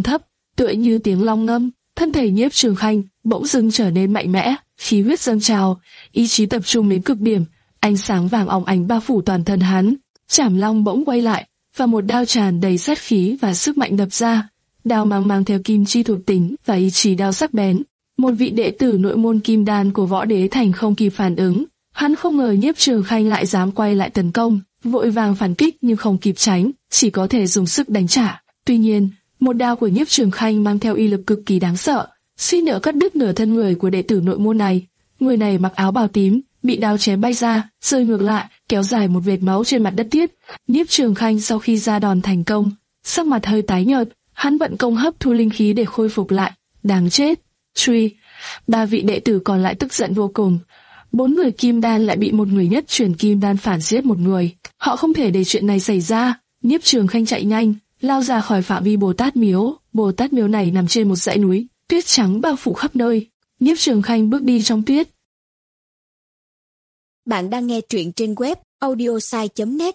tựa như tiếng long ngâm. Thân thể Nhiếp Trường Khanh bỗng dưng trở nên mạnh mẽ, khí huyết dâng trào, ý chí tập trung đến cực điểm, ánh sáng vàng óng ánh bao phủ toàn thân hắn. Trảm Long bỗng quay lại, và một đao tràn đầy sát khí và sức mạnh đập ra. Đao mang mang theo kim chi thuộc tính và ý chí đao sắc bén. Một vị đệ tử nội môn Kim Đan của Võ Đế Thành không kịp phản ứng, hắn không ngờ Nhiếp Trường Khanh lại dám quay lại tấn công, vội vàng phản kích nhưng không kịp tránh, chỉ có thể dùng sức đánh trả. Tuy nhiên, một đao của Nhiếp Trường Khanh mang theo uy lực cực kỳ đáng sợ, suýt nữa cắt đứt nửa thân người của đệ tử nội môn này. Người này mặc áo bào tím, bị đao chém bay ra, rơi ngược lại, kéo dài một vệt máu trên mặt đất tiết. Nhiếp Trường Khanh sau khi ra đòn thành công, sắc mặt hơi tái nhợt, hắn vận công hấp thu linh khí để khôi phục lại. Đáng chết! Truy! Ba vị đệ tử còn lại tức giận vô cùng. Bốn người Kim Đan lại bị một người nhất truyền Kim Đan phản giết một người. Họ không thể để chuyện này xảy ra. Nhiếp Trường Khanh chạy nhanh, lao ra khỏi phạm vi Bồ Tát Miếu. Bồ Tát Miếu này nằm trên một dãy núi, tuyết trắng bao phủ khắp nơi. Nhiếp Trường Khanh bước đi trong tuyết. Bạn đang nghe truyện trên web audiosai chấm net.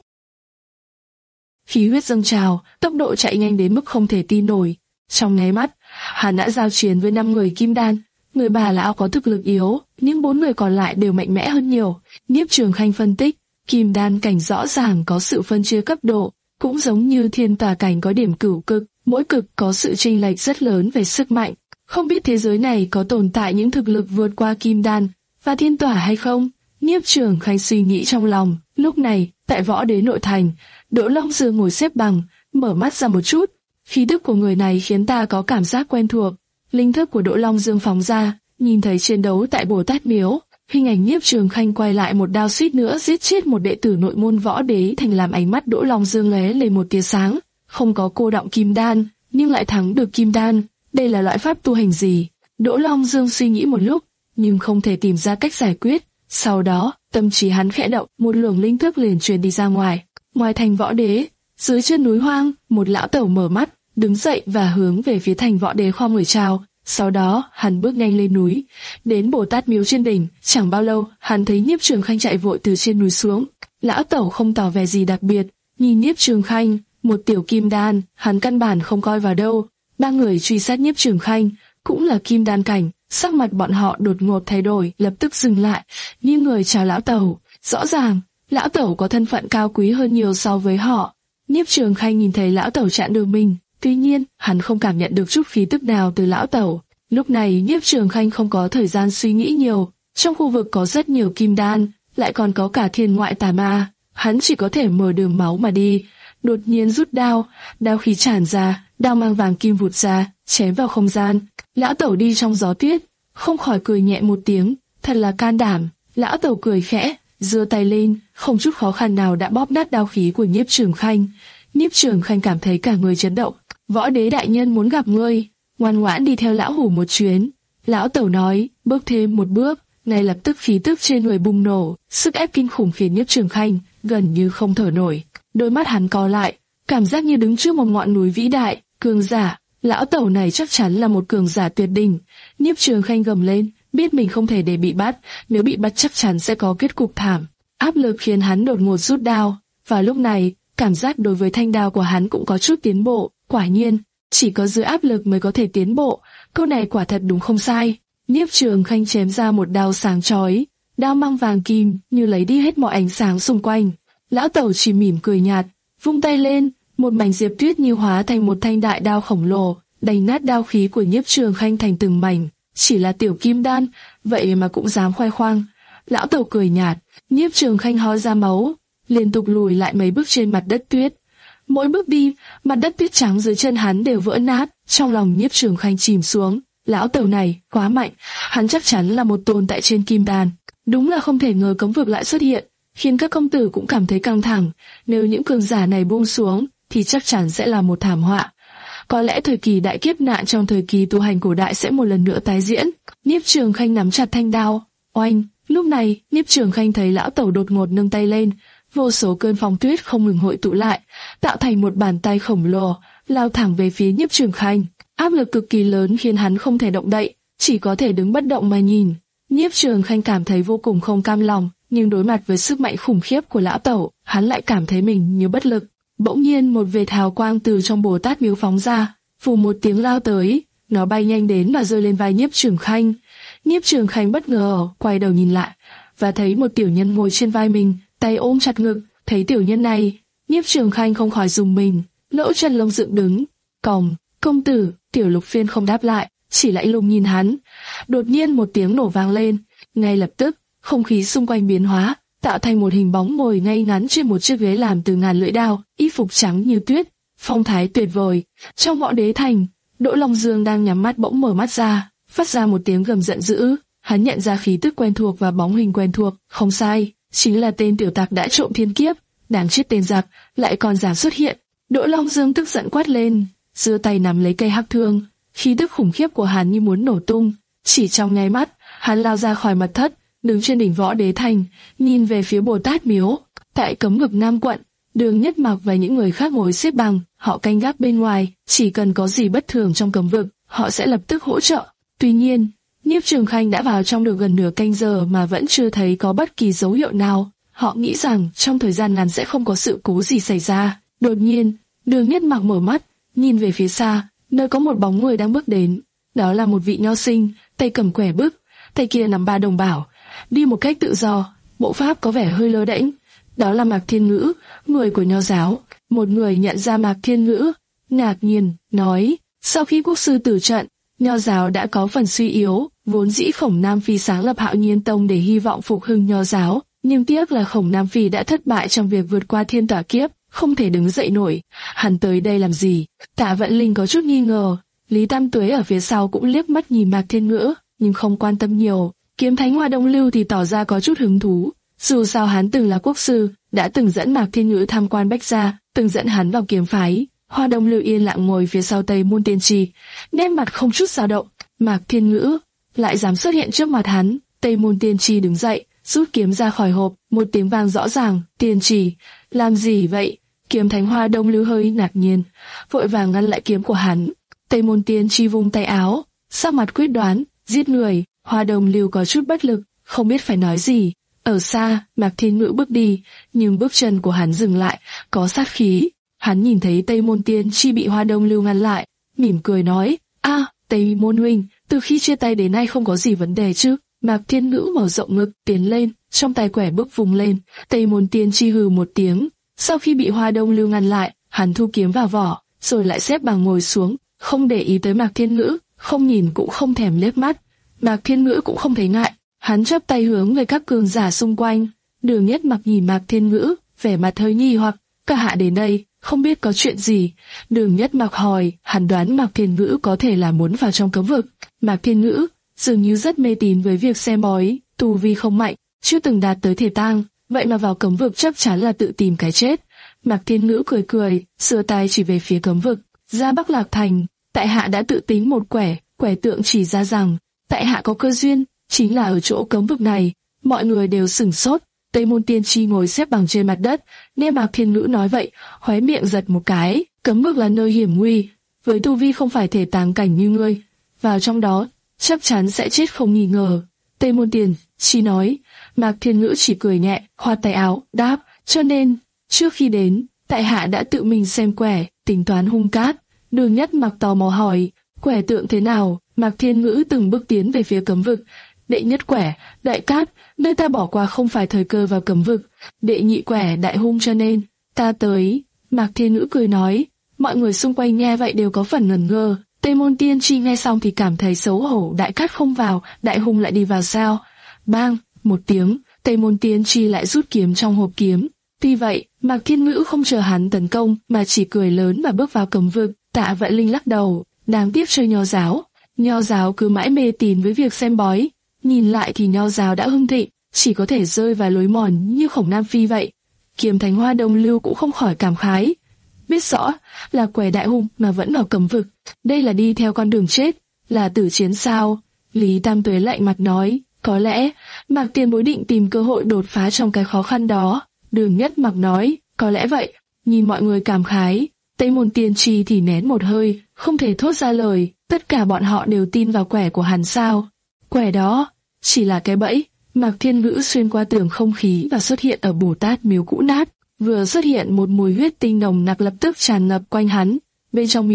Khí huyết dâng trào, tốc độ chạy nhanh đến mức không thể tin nổi. Trong nháy mắt, hắn đã giao chiến với năm người Kim Đan. Người Bà Lão có thực lực yếu, nhưng bốn người còn lại đều mạnh mẽ hơn nhiều. Nhiếp Trường Khanh phân tích, Kim Đan cảnh rõ ràng có sự phân chia cấp độ, cũng giống như Thiên Tòa cảnh có điểm cửu cực, mỗi cực có sự chênh lệch rất lớn về sức mạnh. Không biết thế giới này có tồn tại những thực lực vượt qua Kim Đan và Thiên Tòa hay không? Nhiếp Trường Khanh suy nghĩ trong lòng. Lúc này, tại Võ Đế nội thành, Đỗ Long Dương ngồi xếp bằng, mở mắt ra một chút. Khí tức của người này khiến ta có cảm giác quen thuộc. Linh thức của Đỗ Long Dương phóng ra, nhìn thấy chiến đấu tại Bồ Tát Miếu. Hình ảnh Nhiếp Trường Khanh quay lại một đao suýt nữa giết chết một đệ tử nội môn Võ Đế Thành làm ánh mắt Đỗ Long Dương lóe lên một tia sáng. Không có cô động Kim Đan, nhưng lại thắng được Kim Đan. Đây là loại pháp tu hành gì? Đỗ Long Dương suy nghĩ một lúc, nhưng không thể tìm ra cách giải quyết. Sau đó, tâm trí hắn khẽ động, một luồng linh thức liền truyền đi ra ngoài. Ngoài thành Võ Đế, dưới chân núi hoang, một lão tẩu mở mắt, đứng dậy và hướng về phía thành Võ Đế khom người chào. Sau đó, hắn bước nhanh lên núi, đến Bồ Tát Miếu trên đỉnh. Chẳng bao lâu, hắn thấy Nhiếp Trường Khanh chạy vội từ trên núi xuống. Lão tẩu không tỏ vẻ gì đặc biệt, nhìn Nhiếp Trường Khanh, một tiểu Kim Đan, hắn căn bản không coi vào đâu. Ba người truy sát Nhiếp Trường Khanh, cũng là Kim Đan cảnh. Sắc mặt bọn họ đột ngột thay đổi, lập tức dừng lại, như người chào lão tẩu. Rõ ràng, lão tẩu có thân phận cao quý hơn nhiều so với họ. Nhiếp Trường Khanh nhìn thấy lão tẩu chặn đường mình, tuy nhiên, hắn không cảm nhận được chút khí tức nào từ lão tẩu. Lúc này, Nhiếp Trường Khanh không có thời gian suy nghĩ nhiều. Trong khu vực có rất nhiều Kim Đan, lại còn có cả thiên ngoại tà ma. Hắn chỉ có thể mở đường máu mà đi. Đột nhiên rút đao, đao khí tràn ra, đao mang vàng kim vụt ra, chém vào không gian. Lão tẩu đi trong gió tuyết, không khỏi cười nhẹ một tiếng, thật là can đảm. Lão tẩu cười khẽ, giơ tay lên, không chút khó khăn nào đã bóp nát đao khí của Nhiếp Trường Khanh. Nhiếp Trường Khanh cảm thấy cả người chấn động. Võ Đế đại nhân muốn gặp ngươi, ngoan ngoãn đi theo lão hủ một chuyến. Lão tẩu nói, bước thêm một bước, ngay lập tức khí tức trên người bùng nổ, sức ép kinh khủng khiến Nhiếp Trường Khanh gần như không thở nổi. Đôi mắt hắn co lại, cảm giác như đứng trước một ngọn núi vĩ đại, cường giả. Lão tẩu này chắc chắn là một cường giả tuyệt đỉnh. Nhiếp Trường Khanh gầm lên, biết mình không thể để bị bắt, nếu bị bắt chắc chắn sẽ có kết cục thảm. Áp lực khiến hắn đột ngột rút đao. Và lúc này, cảm giác đối với thanh đao của hắn cũng có chút tiến bộ. Quả nhiên, chỉ có dưới áp lực mới có thể tiến bộ. Câu này quả thật đúng không sai. Nhiếp Trường Khanh chém ra một đao sáng chói, đao mang vàng kim như lấy đi hết mọi ánh sáng xung quanh. Lão tẩu chỉ mỉm cười nhạt, vung tay lên, một mảnh diệp tuyết như hóa thành một thanh đại đao khổng lồ, đánh nát đao khí của Nhiếp Trường Khanh thành từng mảnh. Chỉ là tiểu Kim Đan, vậy mà cũng dám khoe khoang. Lão tẩu cười nhạt, Nhiếp Trường Khanh ho ra máu, liên tục lùi lại mấy bước trên mặt đất tuyết. Mỗi bước đi, mặt đất tuyết trắng dưới chân hắn đều vỡ nát. Trong lòng Nhiếp Trường Khanh chìm xuống. Lão tẩu này quá mạnh, hắn chắc chắn là một tồn tại trên Kim Đan. Đúng là không thể ngờ cấm vực lại xuất hiện, khiến các công tử cũng cảm thấy căng thẳng. Nếu những cường giả này buông xuống, thì chắc chắn sẽ là một thảm họa. Có lẽ thời kỳ đại kiếp nạn trong thời kỳ tu hành cổ đại sẽ một lần nữa tái diễn. Nhiếp Trường Khanh nắm chặt thanh đao. Oanh! Lúc này, Nhiếp Trường Khanh thấy lão tẩu đột ngột nâng tay lên, vô số cơn phong tuyết không ngừng hội tụ lại, tạo thành một bàn tay khổng lồ, lao thẳng về phía Nhiếp Trường Khanh. Áp lực cực kỳ lớn khiến hắn không thể động đậy, chỉ có thể đứng bất động mà nhìn. Nhiếp Trường Khanh cảm thấy vô cùng không cam lòng, nhưng đối mặt với sức mạnh khủng khiếp của lão tẩu, hắn lại cảm thấy mình như bất lực. Bỗng nhiên một vệt hào quang từ trong Bồ Tát Miếu phóng ra, phù một tiếng lao tới, nó bay nhanh đến và rơi lên vai Nhiếp Trường Khanh. Nhiếp Trường Khanh bất ngờ quay đầu nhìn lại và thấy một tiểu nhân ngồi trên vai mình, tay ôm chặt ngực. Thấy tiểu nhân này, Nhiếp Trường Khanh không khỏi rùng mình, lỗ chân lông dựng đứng. Còng, công tử, Tiểu Lục Phiên không đáp lại, chỉ lạnh lùng nhìn hắn. Đột nhiên một tiếng nổ vang lên, ngay lập tức, không khí xung quanh biến hóa, tạo thành một hình bóng ngồi ngay ngắn trên một chiếc ghế làm từ ngàn lưỡi đao, y phục trắng như tuyết, phong thái tuyệt vời. Trong võ đế thành, Đỗ Long Dương đang nhắm mắt bỗng mở mắt ra, phát ra một tiếng gầm giận dữ. Hắn nhận ra khí tức quen thuộc và bóng hình quen thuộc, không sai, chính là tên tiểu tặc đã trộm thiên kiếp. Đáng chết tên giặc, lại còn dám xuất hiện. Đỗ Long Dương tức giận quát lên, giơ tay nắm lấy cây hắc thương, khí tức khủng khiếp của hắn như muốn nổ tung. Chỉ trong nháy mắt, hắn lao ra khỏi mật thất, đứng trên đỉnh võ đế thành, nhìn về phía Bồ Tát miếu. Tại cấm vực Nam quận, Đường Nhất Mặc và những người khác ngồi xếp bằng, họ canh gác bên ngoài, chỉ cần có gì bất thường trong cấm vực, họ sẽ lập tức hỗ trợ. Tuy nhiên, Nhiếp Trường Khanh đã vào trong được gần nửa canh giờ mà vẫn chưa thấy có bất kỳ dấu hiệu nào. Họ nghĩ rằng trong thời gian ngắn sẽ không có sự cố gì xảy ra. Đột nhiên, Đường Nhất Mặc mở mắt, nhìn về phía xa, nơi có một bóng người đang bước đến. Đó là một vị nho sinh, tay cầm quẻ bức, tay kia nắm ba đồng bảo, đi một cách tự do, bộ pháp có vẻ hơi lơ đễnh. Đó là Mạc Thiên Ngữ, người của nho giáo. Một người nhận ra Mạc Thiên Ngữ, ngạc nhiên, nói, sau khi quốc sư tử trận, nho giáo đã có phần suy yếu, vốn dĩ Khổng Nam Phi sáng lập Hạo Nhiên Tông để hy vọng phục hưng nho giáo, nhưng tiếc là Khổng Nam Phi đã thất bại trong việc vượt qua thiên tỏa kiếp, không thể đứng dậy nổi. Hắn tới đây làm gì? Tạ Vận Linh có chút nghi ngờ. Lý Tam Tuế ở phía sau cũng liếc mắt nhìn Mạc Thiên Ngữ, nhưng không quan tâm nhiều. Kiếm Thánh Hoa Đông Lưu thì tỏ ra có chút hứng thú. Dù sao hắn từng là quốc sư, đã từng dẫn Mạc Thiên Ngữ tham quan Bách Gia, từng dẫn hắn vào kiếm phái. Hoa Đông Lưu yên lặng ngồi phía sau Tây Môn Tiên Trì, nét mặt không chút dao động. Mạc Thiên Ngữ lại dám xuất hiện trước mặt hắn. Tây Môn Tiên Trì đứng dậy, rút kiếm ra khỏi hộp, một tiếng vang rõ ràng. Tiên Trì, làm gì vậy? Kiếm Thánh Hoa Đông Lưu hơi ngạc nhiên, vội vàng ngăn lại kiếm của hắn. Tây Môn Tiên Trì vung tay áo, sắc mặt quyết đoán, giết người. Hoa Đông Lưu có chút bất lực, không biết phải nói gì. Ở xa, Mạc Thiên Ngữ bước đi, nhưng bước chân của hắn dừng lại, có sát khí. Hắn nhìn thấy Tây Môn Tiên Trì bị Hoa Đông Lưu ngăn lại, mỉm cười nói, a, Tây Môn huynh, từ khi chia tay đến nay không có gì vấn đề chứ? Mạc Thiên Ngữ mở rộng ngực, tiến lên, trong tay quẻ bước vùng lên. Tây Môn Tiên Trì hừ một tiếng. Sau khi bị Hoa Đông Lưu ngăn lại, hắn thu kiếm vào vỏ, rồi lại xếp bằng ngồi xuống, không để ý tới Mạc Thiên Ngữ, không nhìn cũng không thèm liếc mắt. Mạc Thiên Ngữ cũng không thấy ngại, hắn chắp tay hướng về các cường giả xung quanh. Đường Nhất Mặc nhìn Mạc Thiên Ngữ, vẻ mặt hơi nghi hoặc, các hạ đến đây, không biết có chuyện gì. Đường Nhất Mặc hỏi, hắn đoán Mạc Thiên Ngữ có thể là muốn vào trong cấm vực. Mạc Thiên Ngữ dường như rất mê tín với việc xem bói, tu vi không mạnh, chưa từng đạt tới thể tang, vậy mà vào cấm vực chắc chắn là tự tìm cái chết. Mạc Thiên Ngữ cười cười, giơ tay chỉ về phía cấm vực. Ra Bắc Lạc Thành, tại hạ đã tự tính một quẻ, quẻ tượng chỉ ra rằng tại hạ có cơ duyên, chính là ở chỗ cấm vực này. Mọi người đều sửng sốt. Tây Môn Tiên Trì ngồi xếp bằng trên mặt đất, nghe Mạc Thiên Ngữ nói vậy, khóe miệng giật một cái. Cấm vực là nơi hiểm nguy, với tu vi không phải thể tàng cảnh như ngươi, vào trong đó chắc chắn sẽ chết không nghi ngờ. Tây Môn Tiên Trì nói. Mạc Thiên Ngữ chỉ cười nhẹ, khoát tay áo, đáp, cho nên trước khi đến, tại hạ đã tự mình xem quẻ, tính toán hung cát. Đường Nhất Mặc tò mò hỏi, quẻ tượng thế nào? Mạc Thiên Ngữ từng bước tiến về phía cấm vực. Đệ nhất quẻ, đại cát, nơi ta bỏ qua không phải thời cơ vào cấm vực. Đệ nhị quẻ, đại hung, cho nên ta tới. Mạc Thiên Ngữ cười nói. Mọi người xung quanh nghe vậy đều có phần ngẩn ngơ. Tây Môn Tiên Trì nghe xong thì cảm thấy xấu hổ, đại cát không vào, đại hung lại đi vào sao? Bang, một tiếng, Tây Môn Tiên Trì lại rút kiếm trong hộp kiếm. Tuy vậy, Mạc Thiên Ngữ không chờ hắn tấn công, mà chỉ cười lớn và bước vào cấm vực. Tạ Vận Linh lắc đầu, đáng tiếc chơi nho giáo. Nho giáo cứ mãi mê tín với việc xem bói, nhìn lại thì nho giáo đã hưng thịnh, chỉ có thể rơi vào lối mòn như Khổng Nam Phi vậy. Kiếm Thánh Hoa Đông Lưu cũng không khỏi cảm khái, biết rõ là quẻ đại hung mà vẫn vào cấm vực, đây là đi theo con đường chết, là tử chiến sao? Lý Tam Tuế lạnh mặt nói, có lẽ Mạc Tiền Bối định tìm cơ hội đột phá trong cái khó khăn đó. Đường Nhất Mặc nói, có lẽ vậy. Nhìn mọi người cảm khái, Tây Môn Tiên Trì thì nén một hơi, không thể thốt ra lời. Tất cả bọn họ đều tin vào quẻ của hắn sao? Quẻ đó chỉ là cái bẫy. Mạc Thiên Ngữ xuyên qua tường không khí và xuất hiện ở Bồ Tát miếu cũ nát. Vừa xuất hiện, một mùi huyết tinh nồng nặc lập tức tràn ngập quanh hắn. Bên trong miếu,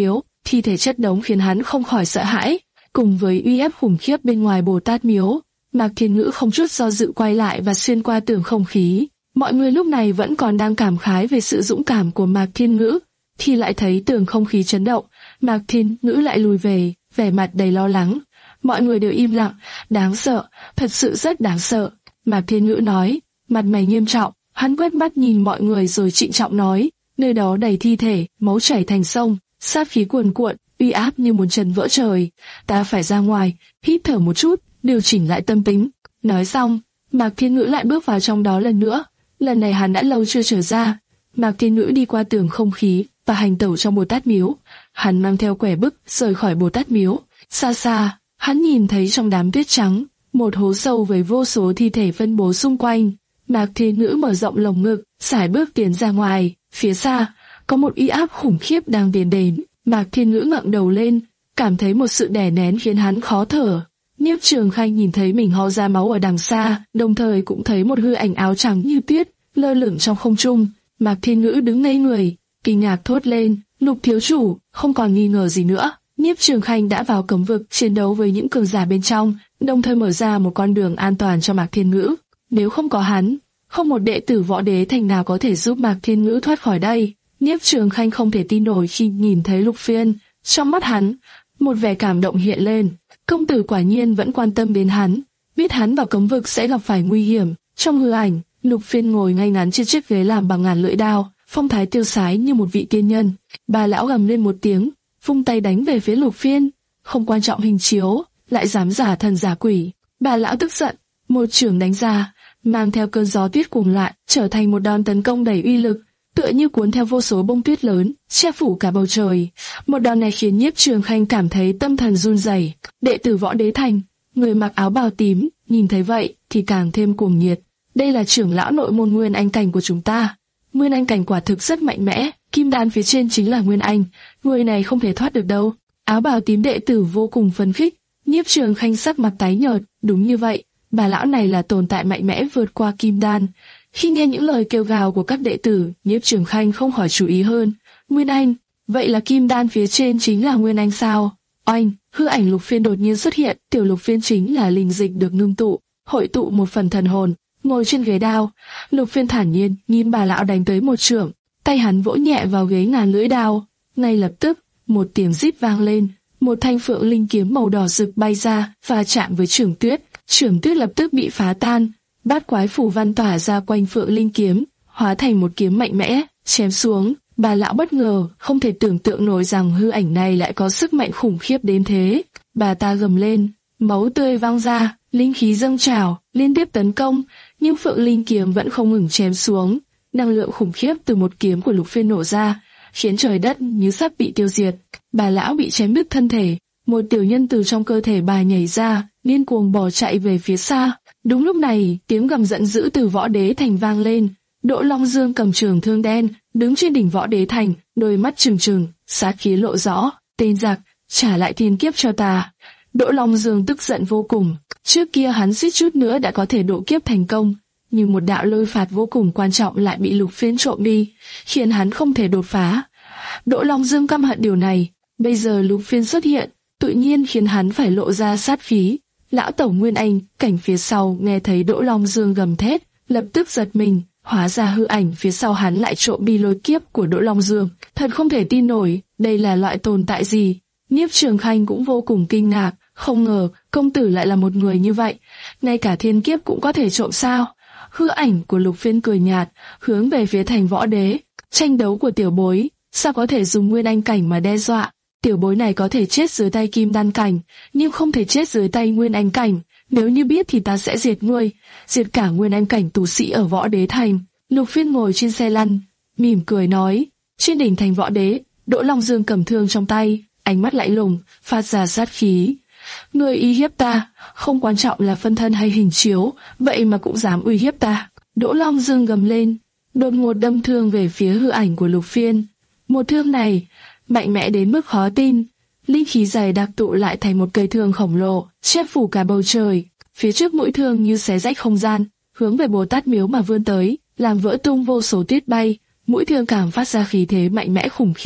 thi thể chất đống khiến hắn không khỏi sợ hãi. Cùng với uy áp khủng khiếp bên ngoài Bồ Tát miếu, Mạc Thiên Ngữ không chút do dự quay lại và xuyên qua tường không khí. Mọi người lúc này vẫn còn đang cảm khái về sự dũng cảm của Mạc Thiên Ngữ, thì lại thấy tường không khí chấn động, Mạc Thiên Ngữ lại lùi về, vẻ mặt đầy lo lắng. Mọi người đều im lặng, đáng sợ, thật sự rất đáng sợ. Mạc Thiên Ngữ nói, mặt mày nghiêm trọng, hắn quét mắt nhìn mọi người rồi trịnh trọng nói, nơi đó đầy thi thể, máu chảy thành sông, sát khí cuồn cuộn, uy áp như muốn trần vỡ trời. Ta phải ra ngoài, hít thở một chút, điều chỉnh lại tâm tính. Nói xong, Mạc Thiên Ngữ lại bước vào trong đó lần nữa. Lần này hắn đã lâu chưa trở ra. Mạc Thiên Ngữ đi qua tường không khí và hành tẩu trong Bồ Tát miếu. Hắn mang theo quẻ bức rời khỏi Bồ Tát miếu. Xa xa, hắn nhìn thấy trong đám tuyết trắng một hố sâu với vô số thi thể phân bố xung quanh. Mạc Thiên Ngữ mở rộng lồng ngực, sải bước tiến ra ngoài. Phía xa có một uy áp khủng khiếp đang tiến đến. Mạc Thiên Ngữ ngẩng đầu lên, cảm thấy một sự đè nén khiến hắn khó thở. Nhiếp Trường Khanh nhìn thấy mình ho ra máu ở đằng xa, đồng thời cũng thấy một hư ảnh áo trắng như tuyết lơ lửng trong không trung. Mạc Thiên Ngữ đứng ngây người, kinh ngạc thốt lên, Lục thiếu chủ. Không còn nghi ngờ gì nữa, Nhiếp Trường Khanh đã vào cấm vực chiến đấu với những cường giả bên trong, đồng thời mở ra một con đường an toàn cho Mạc Thiên Ngữ. Nếu không có hắn, không một đệ tử Võ Đế Thành nào có thể giúp Mạc Thiên Ngữ thoát khỏi đây. Nhiếp Trường Khanh không thể tin nổi khi nhìn thấy Lục Phiên. Trong mắt hắn, một vẻ cảm động hiện lên. Công tử quả nhiên vẫn quan tâm đến hắn, biết hắn vào cấm vực sẽ gặp phải nguy hiểm. Trong hư ảnh, Lục Phiên ngồi ngay ngắn trên chiếc ghế làm bằng ngàn lưỡi đao, phong thái tiêu sái như một vị tiên nhân. Bà lão gầm lên một tiếng, vung tay đánh về phía Lục Phiên. Không quan trọng hình chiếu, lại dám giả thần giả quỷ. Bà lão tức giận, một chưởng đánh ra, mang theo cơn gió tuyết cuồng loạn, trở thành một đòn tấn công đầy uy lực, tựa như cuốn theo vô số bông tuyết lớn, che phủ cả bầu trời. Một đòn này khiến Nhiếp Trường Khanh cảm thấy tâm thần run rẩy. Đệ tử Võ Đế Thành, người mặc áo bào tím, nhìn thấy vậy thì càng thêm cuồng nhiệt. Đây là trưởng lão nội môn Nguyên Anh cảnh của chúng ta. Nguyên Anh cảnh quả thực rất mạnh mẽ, kim đan phía trên chính là Nguyên Anh, người này không thể thoát được đâu. Áo bào tím đệ tử vô cùng phấn khích. Nhiếp Trường Khanh sắc mặt tái nhợt, đúng như vậy, bà lão này là tồn tại mạnh mẽ vượt qua kim đan. Khi nghe những lời kêu gào của các đệ tử, Nhiếp Trường Khanh không khỏi chú ý hơn. Nguyên Anh, vậy là kim đan phía trên chính là Nguyên Anh sao? Oanh, hư ảnh Lục Phiên đột nhiên xuất hiện, tiểu Lục Phiên chính là linh dịch được ngưng tụ, hội tụ một phần thần hồn, ngồi trên ghế đao. Lục Phiên thản nhiên nhìn bà lão đánh tới một chưởng, tay hắn vỗ nhẹ vào ghế ngàn lưỡi đao, ngay lập tức một tiếng rít vang lên, một thanh phượng linh kiếm màu đỏ rực bay ra và chạm với chưởng tuyết, chưởng tuyết lập tức bị phá tan. Bát quái phủ văn tỏa ra quanh phượng linh kiếm, hóa thành một kiếm mạnh mẽ, chém xuống. Bà lão bất ngờ, không thể tưởng tượng nổi rằng hư ảnh này lại có sức mạnh khủng khiếp đến thế. Bà ta gầm lên, máu tươi văng ra, linh khí dâng trào, liên tiếp tấn công, nhưng phượng linh kiếm vẫn không ngừng chém xuống. Năng lượng khủng khiếp từ một kiếm của Lục Phiên nổ ra, khiến trời đất như sắp bị tiêu diệt. Bà lão bị chém đứt thân thể, một tiểu nhân từ trong cơ thể bà nhảy ra, điên cuồng bỏ chạy về phía xa. Đúng lúc này, tiếng gầm giận dữ từ Võ Đế Thành vang lên. Đỗ Long Dương cầm trường thương đen, đứng trên đỉnh Võ Đế Thành, đôi mắt trừng trừng, sát khí lộ rõ. Tên giặc, trả lại thiên kiếp cho ta. Đỗ Long Dương tức giận vô cùng. Trước kia hắn suýt chút nữa đã có thể độ kiếp thành công, nhưng một đạo lôi phạt vô cùng quan trọng lại bị Lục Phiên trộm đi, khiến hắn không thể đột phá. Đỗ Long Dương căm hận điều này. Bây giờ Lục Phiên xuất hiện, tự nhiên khiến hắn phải lộ ra sát khí. Lão Tẩu Nguyên Anh cảnh phía sau nghe thấy Đỗ Long Dương gầm thét, lập tức giật mình, hóa ra hư ảnh phía sau hắn lại trộm đi lôi kiếp của Đỗ Long Dương. Thật không thể tin nổi, đây là loại tồn tại gì? Nhiếp Trường Khanh cũng vô cùng kinh ngạc, không ngờ công tử lại là một người như vậy, ngay cả thiên kiếp cũng có thể trộm sao? Hư ảnh của Lục Phiên cười nhạt, hướng về phía thành Võ Đế. Tranh đấu của tiểu bối, sao có thể dùng Nguyên Anh cảnh mà đe dọa? Tiểu bối này có thể chết dưới tay Kim Đan cảnh, nhưng không thể chết dưới tay Nguyên Anh cảnh. Nếu như biết thì ta sẽ diệt ngươi, diệt cả Nguyên Anh cảnh tù sĩ ở Võ Đế Thành. Lục Phiên ngồi trên xe lăn, mỉm cười nói. Trên đỉnh thành Võ Đế, Đỗ Long Dương cầm thương trong tay, ánh mắt lạnh lùng, phát ra sát khí. Ngươi uy hiếp ta, không quan trọng là phân thân hay hình chiếu, vậy mà cũng dám uy hiếp ta. Đỗ Long Dương gầm lên, đột ngột đâm thương về phía hư ảnh của Lục Phiên. Một thương này mạnh mẽ đến mức khó tin, linh khí dày đặc tụ lại thành một cây thương khổng lồ, che phủ cả bầu trời. Phía trước mũi thương như xé rách không gian, hướng về Bồ Tát miếu mà vươn tới, làm vỡ tung vô số tuyết bay. Mũi thương càng phát ra khí thế mạnh mẽ khủng khiếp.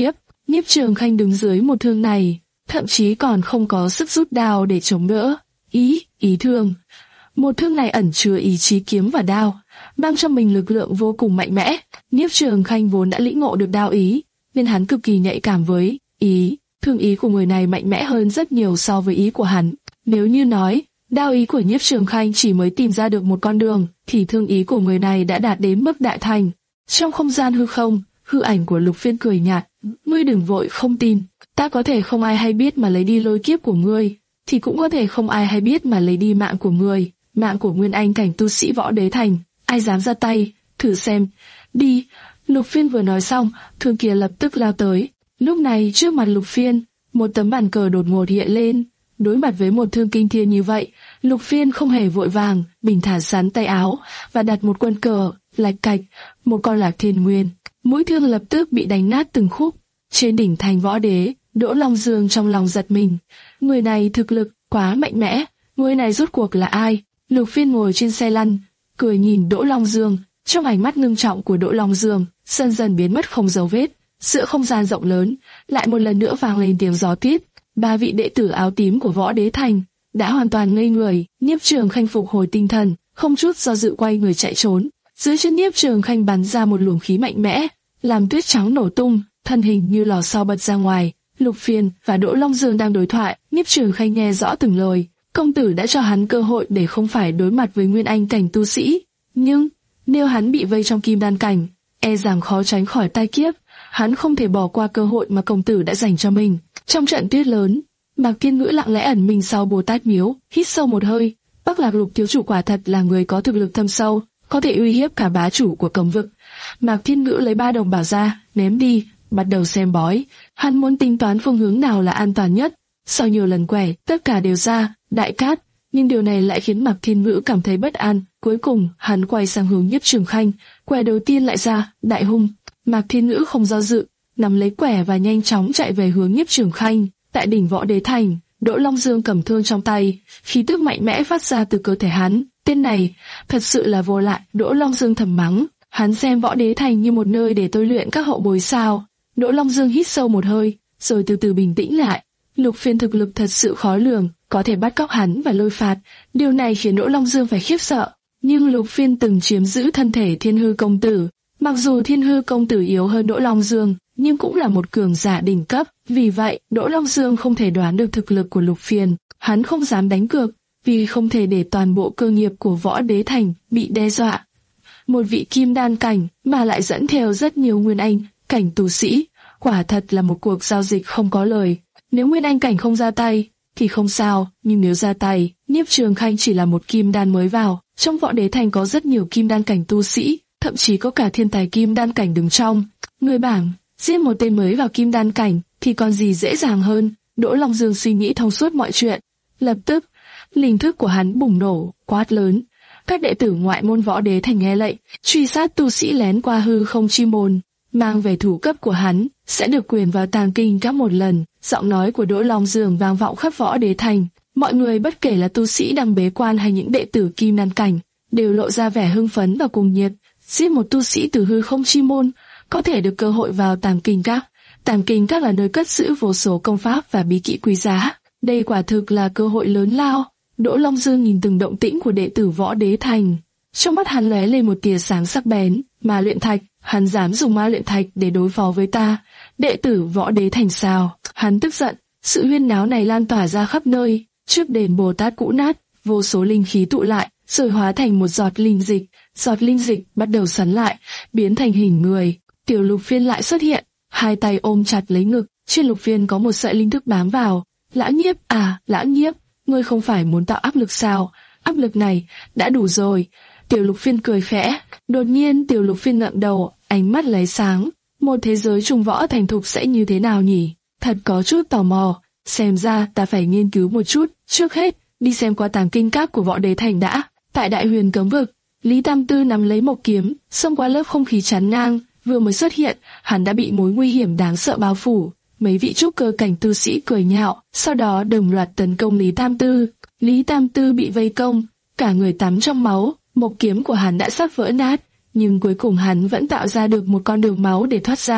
Nhiếp Trường Khanh đứng dưới một thương này, thậm chí còn không có sức rút đao để chống đỡ. Ý, ý thương. Một thương này ẩn chứa ý chí kiếm và đao, mang trong mình lực lượng vô cùng mạnh mẽ. Nhiếp Trường Khanh vốn đã lĩnh ngộ được đao ý, nên hắn cực kỳ nhạy cảm với ý, thương ý của người này mạnh mẽ hơn rất nhiều so với ý của hắn. Nếu như nói, đao ý của Nhiếp Trường Khanh chỉ mới tìm ra được một con đường, thì thương ý của người này đã đạt đến mức đại thành. Trong không gian hư không, hư ảnh của Lục Phiên cười nhạt, ngươi đừng vội không tin, ta có thể không ai hay biết mà lấy đi lôi kiếp của ngươi, thì cũng có thể không ai hay biết mà lấy đi mạng của ngươi, mạng của nguyên anh cảnh tu sĩ võ đế thành, ai dám ra tay, thử xem, đi. Lục Phiên vừa nói xong, thương kia lập tức lao tới. Lúc này trước mặt Lục Phiên, một tấm bàn cờ đột ngột hiện lên. Đối mặt với một thương kinh thiên như vậy, Lục Phiên không hề vội vàng, bình thản sắn tay áo và đặt một quân cờ, lạch cạch, một con lạc thiên nguyên. Mũi thương lập tức bị đánh nát từng khúc. Trên đỉnh thành võ đế, Đỗ Long Dương trong lòng giật mình. Người này thực lực quá mạnh mẽ, người này rốt cuộc là ai? Lục Phiên ngồi trên xe lăn, cười nhìn Đỗ Long Dương. Trong ánh mắt ngưng trọng của Đỗ Long Dương, dần dần biến mất không dấu vết. Giữa không gian rộng lớn, lại một lần nữa vang lên tiếng gió tít. Ba vị đệ tử áo tím của võ đế thành đã hoàn toàn ngây người. Nhiếp Trường Khanh phục hồi tinh thần, không chút do dự quay người chạy trốn. Dưới chân Nhiếp Trường Khanh bắn ra một luồng khí mạnh mẽ, làm tuyết trắng nổ tung, thân hình như lò xo bật ra ngoài. Lục Phiên và Đỗ Long Dương đang đối thoại, Nhiếp Trường Khanh nghe rõ từng lời. Công tử đã cho hắn cơ hội để không phải đối mặt với nguyên anh cảnh tu sĩ, nhưng nếu hắn bị vây trong kim đan cảnh, e rằng khó tránh khỏi tai kiếp. Hắn không thể bỏ qua cơ hội mà công tử đã dành cho mình. Trong trận tuyết lớn, Mạc Thiên Ngữ lặng lẽ ẩn mình sau Bồ Tát miếu, hít sâu một hơi. Bắc Lạc Lục thiếu chủ quả thật là người có thực lực thâm sâu, có thể uy hiếp cả bá chủ của cấm vực. Mạc Thiên Ngữ lấy ba đồng bảo ra, ném đi, bắt đầu xem bói. Hắn muốn tính toán phương hướng nào là an toàn nhất. Sau nhiều lần quẻ, tất cả đều ra đại cát, nhưng điều này lại khiến Mạc Thiên Ngữ cảm thấy bất an. Cuối cùng, hắn quay sang hướng Nhiếp Trường Khanh, quẻ đầu tiên lại ra đại hung. Mạc Thiên Ngữ không do dự, nắm lấy quẻ và nhanh chóng chạy về hướng Nhiếp Trường Khanh. Tại đỉnh võ đế thành, Đỗ Long Dương cầm thương trong tay, khí tức mạnh mẽ phát ra từ cơ thể hắn. Tên này thật sự là vô lại. Đỗ Long Dương thầm mắng. Hắn xem võ đế thành như một nơi để tôi luyện các hậu bối sao? Đỗ Long Dương hít sâu một hơi, rồi từ từ bình tĩnh lại. Lục Phiên thực lực thật sự khó lường, có thể bắt cóc hắn và lôi phạt. Điều này khiến Đỗ Long Dương phải khiếp sợ. Nhưng Lục Phiên từng chiếm giữ thân thể Thiên Hư công tử. Mặc dù Thiên Hư công tử yếu hơn Đỗ Long Dương, nhưng cũng là một cường giả đỉnh cấp. Vì vậy, Đỗ Long Dương không thể đoán được thực lực của Lục Phiên. Hắn không dám đánh cược, vì không thể để toàn bộ cơ nghiệp của võ đế thành bị đe dọa. Một vị kim đan cảnh mà lại dẫn theo rất nhiều nguyên anh cảnh tu sĩ, quả thật là một cuộc giao dịch không có lời. Nếu nguyên anh cảnh không ra tay thì không sao, nhưng nếu ra tay, Nhiếp Trường Khanh chỉ là một kim đan mới vào. Trong võ đế thành có rất nhiều kim đan cảnh tu sĩ, thậm chí có cả thiên tài kim đan cảnh đứng trong. Người bảng giết một tên mới vào kim đan cảnh thì còn gì dễ dàng hơn. Đỗ Long Dương suy nghĩ thông suốt mọi chuyện. Lập tức, linh thức của hắn bùng nổ, quát lớn. Các đệ tử ngoại môn võ đế thành nghe lệnh, truy sát tu sĩ lén qua hư không chi môn, mang về thủ cấp của hắn, sẽ được quyền vào tàng kinh các một lần. Giọng nói của Đỗ Long Dương vang vọng khắp võ đế thành. Mọi người bất kể là tu sĩ đang bế quan hay những đệ tử kim đan cảnh, đều lộ ra vẻ hưng phấn và cùng nhiệt. Giết một tu sĩ từ hư không chi môn, có thể được cơ hội vào tàng kinh các. Tàng kinh các là nơi cất giữ vô số công pháp và bí kỹ quý giá. Đây quả thực là cơ hội lớn lao. Đỗ Long Dương nhìn từng động tĩnh của đệ tử võ đế thành, trong mắt hắn lóe lên một tia sáng sắc bén. Ma luyện thạch, hắn dám dùng ma luyện thạch để đối phó với ta? Đệ tử võ đế thành sao? Hắn tức giận. Sự huyên náo này lan tỏa ra khắp nơi. Trước đền Bồ Tát cũ nát, vô số linh khí tụ lại, rồi hóa thành một giọt linh dịch. Giọt linh dịch bắt đầu xoắn lại, biến thành hình người. Tiểu Lục Phiên lại xuất hiện, hai tay ôm chặt lấy ngực. Trên Lục Phiên có một sợi linh thức bám vào. Lão Nhiếp à, Lão Nhiếp, ngươi không phải muốn tạo áp lực sao? Áp lực này đã đủ rồi. Tiểu Lục Phiên cười khẽ. Đột nhiên Tiểu Lục Phiên ngẩng đầu, ánh mắt lóe sáng. Một thế giới trùng võ thành thục sẽ như thế nào nhỉ? Thật có chút tò mò. Xem ra ta phải nghiên cứu một chút. Trước hết, đi xem qua tàng kinh các của võ đế thành đã. Tại Đại Huyền cấm vực, Lý Tam Tư nắm lấy một kiếm, xông qua lớp không khí chắn ngang. Vừa mới xuất hiện, hắn đã bị mối nguy hiểm đáng sợ bao phủ. Mấy vị trúc cơ cảnh tu sĩ cười nhạo, sau đó đồng loạt tấn công Lý Tam Tư. Lý Tam Tư bị vây công, cả người tắm trong máu, một kiếm của hắn đã sắp vỡ nát, nhưng cuối cùng hắn vẫn tạo ra được một con đường máu để thoát ra.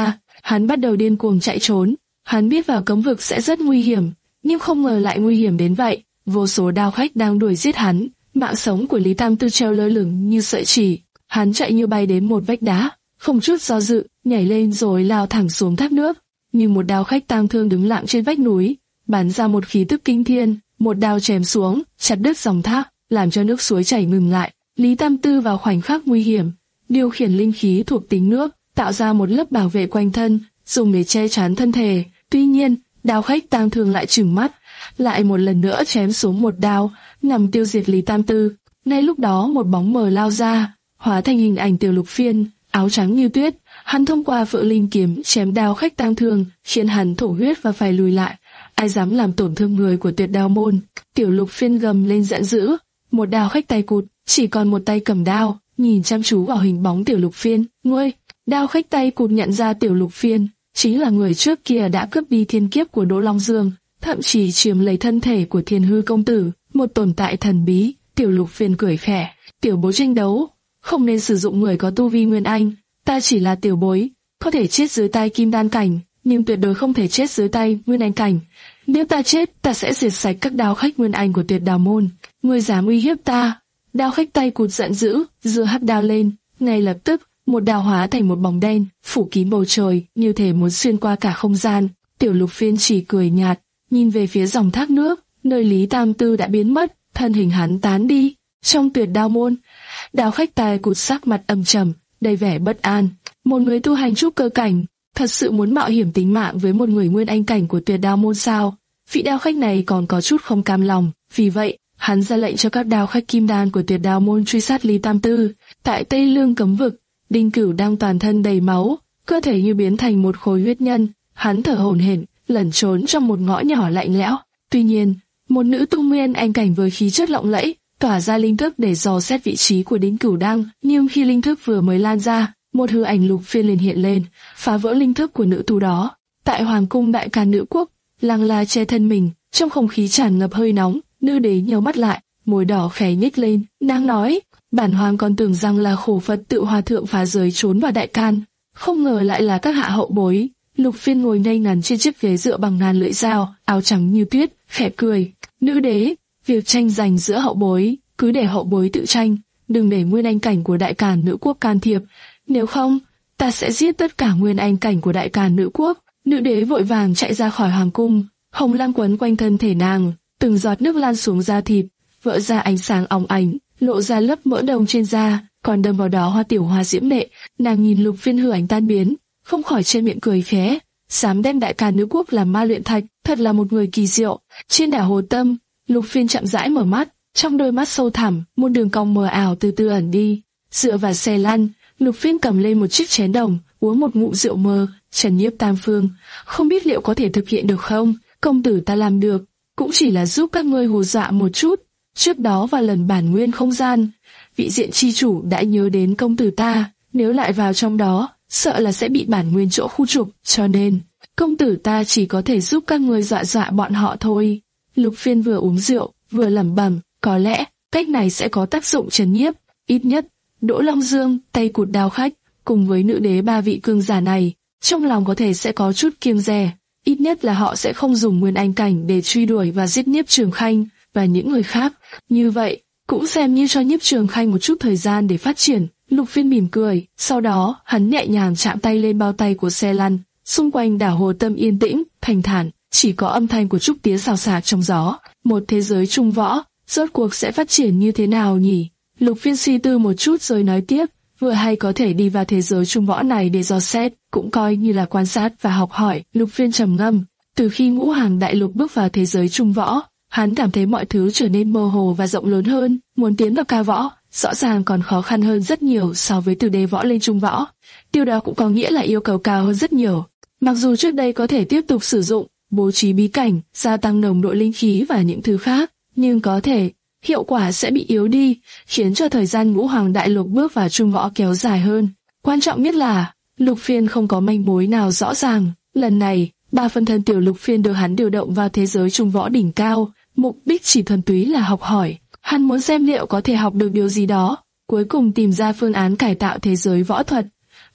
hắn bắt đầu điên cuồng chạy trốn. Hắn biết vào cấm vực sẽ rất nguy hiểm, nhưng không ngờ lại nguy hiểm đến vậy. Vô số đao khách đang đuổi giết hắn, mạng sống của Lý Tam Tư treo lơ lửng như sợi chỉ. Hắn chạy như bay đến một vách đá, không chút do dự, nhảy lên rồi lao thẳng xuống thác nước. Như một đao khách tang thương đứng lặng trên vách núi, bắn ra một khí tức kinh thiên, một đao chém xuống, chặt đứt dòng thác, làm cho nước suối chảy ngừng lại. Lý Tam Tư vào khoảnh khắc nguy hiểm, điều khiển linh khí thuộc tính nước, tạo ra một lớp bảo vệ quanh thân, dùng để che chắn thân thể. Tuy nhiên, đao khách tang thương lại trừng mắt, lại một lần nữa chém xuống một đao, nhằm tiêu diệt Lý Tam Tư. Ngay lúc đó một bóng mờ lao ra, hóa thành hình ảnh Tiểu Lục Phiên, áo trắng như tuyết. Hắn thông qua Phượng Linh kiếm chém đao khách tang thương, khiến hắn thổ huyết và phải lùi lại. Ai dám làm tổn thương người của Tuyệt Đao môn? Tiểu Lục Phiên gầm lên giận dữ. Một đao khách tay cụt, chỉ còn một tay cầm đao, nhìn chăm chú vào hình bóng Tiểu Lục Phiên. Ngươi! Đao khách tay cụt nhận ra Tiểu Lục Phiên chính là người trước kia đã cướp đi thiên kiếp của Đỗ Long Dương, thậm chí chiếm lấy thân thể của Thiên Hư công tử, một tồn tại thần bí. Tiểu Lục Phiên cười khẽ, tiểu bối tranh đấu, không nên sử dụng người có tu vi Nguyên Anh. Ta chỉ là tiểu bối, có thể chết dưới tay Kim Đan cảnh, nhưng tuyệt đối không thể chết dưới tay Nguyên Anh cảnh. Nếu ta chết, ta sẽ diệt sạch các đao khách Nguyên Anh của Tuyệt Đao môn. Ngươi dám uy hiếp ta? Đao khách tay cụt giận dữ, giơ hắc đao lên, ngay lập tức một đao hóa thành một bóng đen, phủ kín bầu trời, như thể muốn xuyên qua cả không gian. Tiểu Lục Phiên chỉ cười nhạt, nhìn về phía dòng thác nước, nơi Lý Tam Tư đã biến mất, thân hình hắn tán đi. Trong Tuyệt Đao môn, đao khách tay cụt sắc mặt âm trầm, đầy vẻ bất an. Một người tu hành trúc cơ cảnh, thật sự muốn mạo hiểm tính mạng với một người Nguyên Anh cảnh của Tuyệt Đao môn sao? Vị đao khách này còn có chút không cam lòng, vì vậy hắn ra lệnh cho các đao khách kim đan của Tuyệt Đao môn truy sát Lý Tam Tư. Tại Tây Lương cấm vực, Đinh Cửu đang toàn thân đầy máu, cơ thể như biến thành một khối huyết nhân. Hắn thở hổn hển, lẩn trốn trong một ngõ nhỏ lạnh lẽo. Tuy nhiên, một nữ tu Nguyên Anh cảnh với khí chất lộng lẫy tỏa ra linh thức để dò xét vị trí của Đinh Cửu đang. Nhưng khi linh thức vừa mới lan ra, một hư ảnh Lục Phiên liền hiện lên, phá vỡ linh thức của nữ tu đó. Tại Hoàng cung Đại Càn Nữ Quốc, Lăng La che thân mình, trong không khí tràn ngập hơi nóng. Nữ đế nhíu mắt lại, môi đỏ khẽ nhếch lên, nàng nói: bản hoàng còn tưởng rằng là Khổ Phật tự hòa thượng phá giới trốn vào Đại Can, không ngờ lại là các hạ hậu bối. Lục Phiên ngồi ngay ngắn trên chiếc ghế dựa bằng ngàn lưỡi dao, áo trắng như tuyết, khẽ cười. Nữ đế, việc tranh giành giữa hậu bối, cứ để hậu bối tự tranh, đừng để Nguyên Anh cảnh của Đại Càn Nữ Quốc can thiệp, nếu không, ta sẽ giết tất cả Nguyên Anh cảnh của Đại Càn Nữ Quốc. Nữ đế vội vàng chạy ra khỏi hoàng cung, hồng lam quấn quanh thân thể nàng, từng giọt nước lan xuống da thịt, vỡ ra ánh sáng óng ánh, lộ ra lớp mỡ đồng trên da, còn đâm vào đó hoa tiểu hoa diễm lệ. Nàng nhìn Lục Phiên hư ảnh tan biến, không khỏi trên miệng cười khẽ. Dám đem Đại Càn Nữ Quốc làm ma luyện thạch, thật là một người kỳ diệu. Trên đảo Hồ Tâm, Lục Phiên chậm rãi mở mắt, trong đôi mắt sâu thẳm, một đường cong mờ ảo từ từ ẩn đi. Dựa vào xe lăn, Lục Phiên cầm lên một chiếc chén đồng, uống một ngụm rượu mơ. Trần Nhiếp Tam Phương, không biết liệu có thể thực hiện được không? Công tử ta làm được, cũng chỉ là giúp các ngươi hù dọa một chút. Trước đó vào lần bản nguyên không gian, vị diện chi chủ đã nhớ đến công tử ta, nếu lại vào trong đó, sợ là sẽ bị bản nguyên chỗ khu trục, cho nên công tử ta chỉ có thể giúp các ngươi dọa dọa bọn họ thôi. Lục Phiên vừa uống rượu, vừa lẩm bẩm, có lẽ cách này sẽ có tác dụng trấn nhiếp. Ít nhất, Đỗ Long Dương, tay cụt đao khách, cùng với nữ đế ba vị cương giả này, trong lòng có thể sẽ có chút kiêng dè. Ít nhất là họ sẽ không dùng Nguyên Anh cảnh để truy đuổi và giết Nhiếp Trường Khanh và những người khác. Như vậy, cũng xem như cho Nhiếp Trường Khanh một chút thời gian để phát triển. Lục Phiên mỉm cười, sau đó hắn nhẹ nhàng chạm tay lên bao tay của xe lăn. Xung quanh đảo Hồ Tâm yên tĩnh, thanh thản, chỉ có âm thanh của trúc tía xào xạc trong gió. Một thế giới trung võ, rốt cuộc sẽ phát triển như thế nào nhỉ? Lục Phiên suy tư một chút rồi nói tiếp, vừa hay có thể đi vào thế giới trung võ này để dò xét, cũng coi như là quan sát và học hỏi. Lục Phiên trầm ngâm, từ khi Ngũ Hàng Đại Lục bước vào thế giới trung võ, hắn cảm thấy mọi thứ trở nên mơ hồ và rộng lớn hơn. Muốn tiến vào cao võ, rõ ràng còn khó khăn hơn rất nhiều so với từ đế võ lên trung võ. Điều đó cũng có nghĩa là yêu cầu cao hơn rất nhiều. Mặc dù trước đây có thể tiếp tục sử dụng, bố trí bí cảnh, gia tăng nồng độ linh khí và những thứ khác, nhưng có thể hiệu quả sẽ bị yếu đi, khiến cho thời gian Ngũ Hoàng Đại Lục bước vào trung võ kéo dài hơn. Quan trọng nhất là, Lục Phiên không có manh mối nào rõ ràng. Lần này, ba phân thân tiểu Lục Phiên được hắn điều động vào thế giới trung võ đỉnh cao, mục đích chỉ thuần túy là học hỏi. Hắn muốn xem liệu có thể học được điều gì đó, cuối cùng tìm ra phương án cải tạo thế giới võ thuật.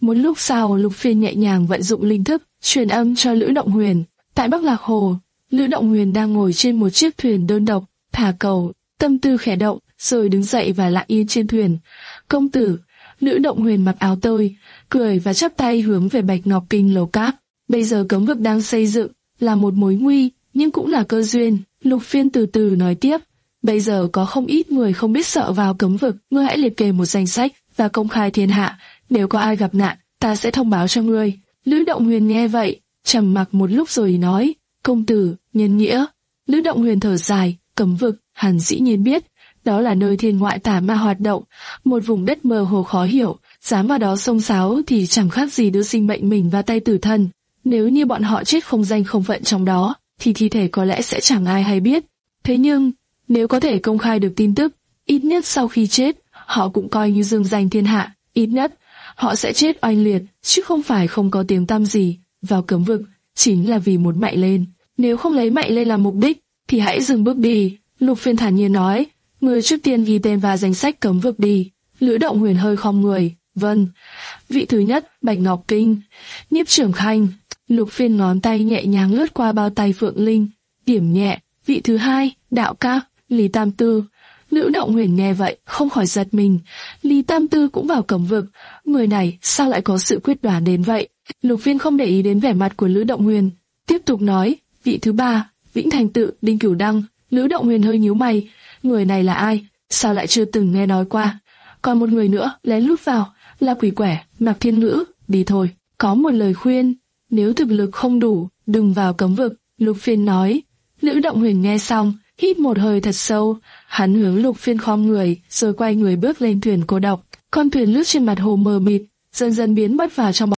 Một lúc sau, Lục Phiên nhẹ nhàng vận dụng linh thức, truyền âm cho Lữ Động Huyền. Tại Bắc Lạc Hồ, Lữ Động Huyền đang ngồi trên một chiếc thuyền đơn độc, thả cầu, tâm tư khẽ động, rồi đứng dậy và lại yên trên thuyền. Công tử, Lữ Động Huyền mặc áo tơi, cười và chắp tay hướng về Bạch Ngọc Kinh lầu cát. Bây giờ cấm vực đang xây dựng, là một mối nguy, nhưng cũng là cơ duyên. Lục Phiên từ từ nói tiếp. Bây giờ có không ít người không biết sợ vào cấm vực, ngươi hãy liệt kê một danh sách và công khai thiên hạ. Nếu có ai gặp nạn, ta sẽ thông báo cho ngươi. Lữ Động Huyền nghe vậy, trầm mặc một lúc rồi nói, công tử, nhân nghĩa. Lữ Động Huyền thở dài, cấm vực, hắn dĩ nhiên biết, đó là nơi thiên ngoại tà ma hoạt động, một vùng đất mơ hồ khó hiểu, dám vào đó xông xáo thì chẳng khác gì đưa sinh mệnh mình vào tay tử thần. Nếu như bọn họ chết không danh không phận trong đó, thì thi thể có lẽ sẽ chẳng ai hay biết. Thế nhưng, nếu có thể công khai được tin tức, ít nhất sau khi chết, họ cũng coi như dương danh thiên hạ, ít nhất, họ sẽ chết oanh liệt, chứ không phải không có tiếng tăm gì. Vào cấm vực, chính là vì muốn mạnh lên. Nếu không lấy mạnh lên làm mục đích, thì hãy dừng bước đi. Lục Phiên thản nhiên nói, người trước tiên ghi tên vào danh sách cấm vực đi. Lữ Động Huyền hơi khom người, vâng. Vị thứ nhất, Bạch Ngọc Kinh, Nhiếp Trưởng Khanh. Lục Phiên ngón tay nhẹ nhàng lướt qua bao tay Phượng Linh, điểm nhẹ. Vị thứ hai, Đạo Các, Lý Tam Tư. Lữ Động Huyền nghe vậy, không khỏi giật mình. Lý Tam Tư cũng vào cấm vực, người này sao lại có sự quyết đoán đến vậy? Lục Phiên không để ý đến vẻ mặt của Lữ Động Huyền, tiếp tục nói, vị thứ ba, Vĩnh Thành Tự, Đinh Cửu Đăng. Lữ Động Huyền hơi nhíu mày, người này là ai? Sao lại chưa từng nghe nói qua? Còn một người nữa lén lút vào, là quỷ quẻ, Mạc Thiên Ngữ. Đi thôi. Có một lời khuyên, nếu thực lực không đủ, đừng vào cấm vực. Lục Phiên nói. Lữ Động Huyền nghe xong, hít một hơi thật sâu, hắn hướng Lục Phiên khom người, rồi quay người bước lên thuyền cô độc. Con thuyền lướt trên mặt hồ mờ mịt, dần dần biến mất vào trong bóng.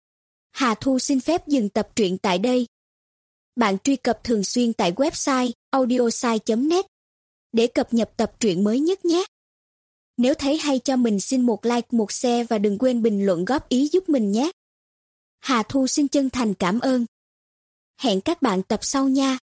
Hà Thu xin phép dừng tập truyện tại đây. Bạn truy cập thường xuyên tại website audiosai chấm net để cập nhật tập truyện mới nhất nhé. Nếu thấy hay cho mình xin một like, một share và đừng quên bình luận góp ý giúp mình nhé. Hà Thu xin chân thành cảm ơn. Hẹn các bạn tập sau nha.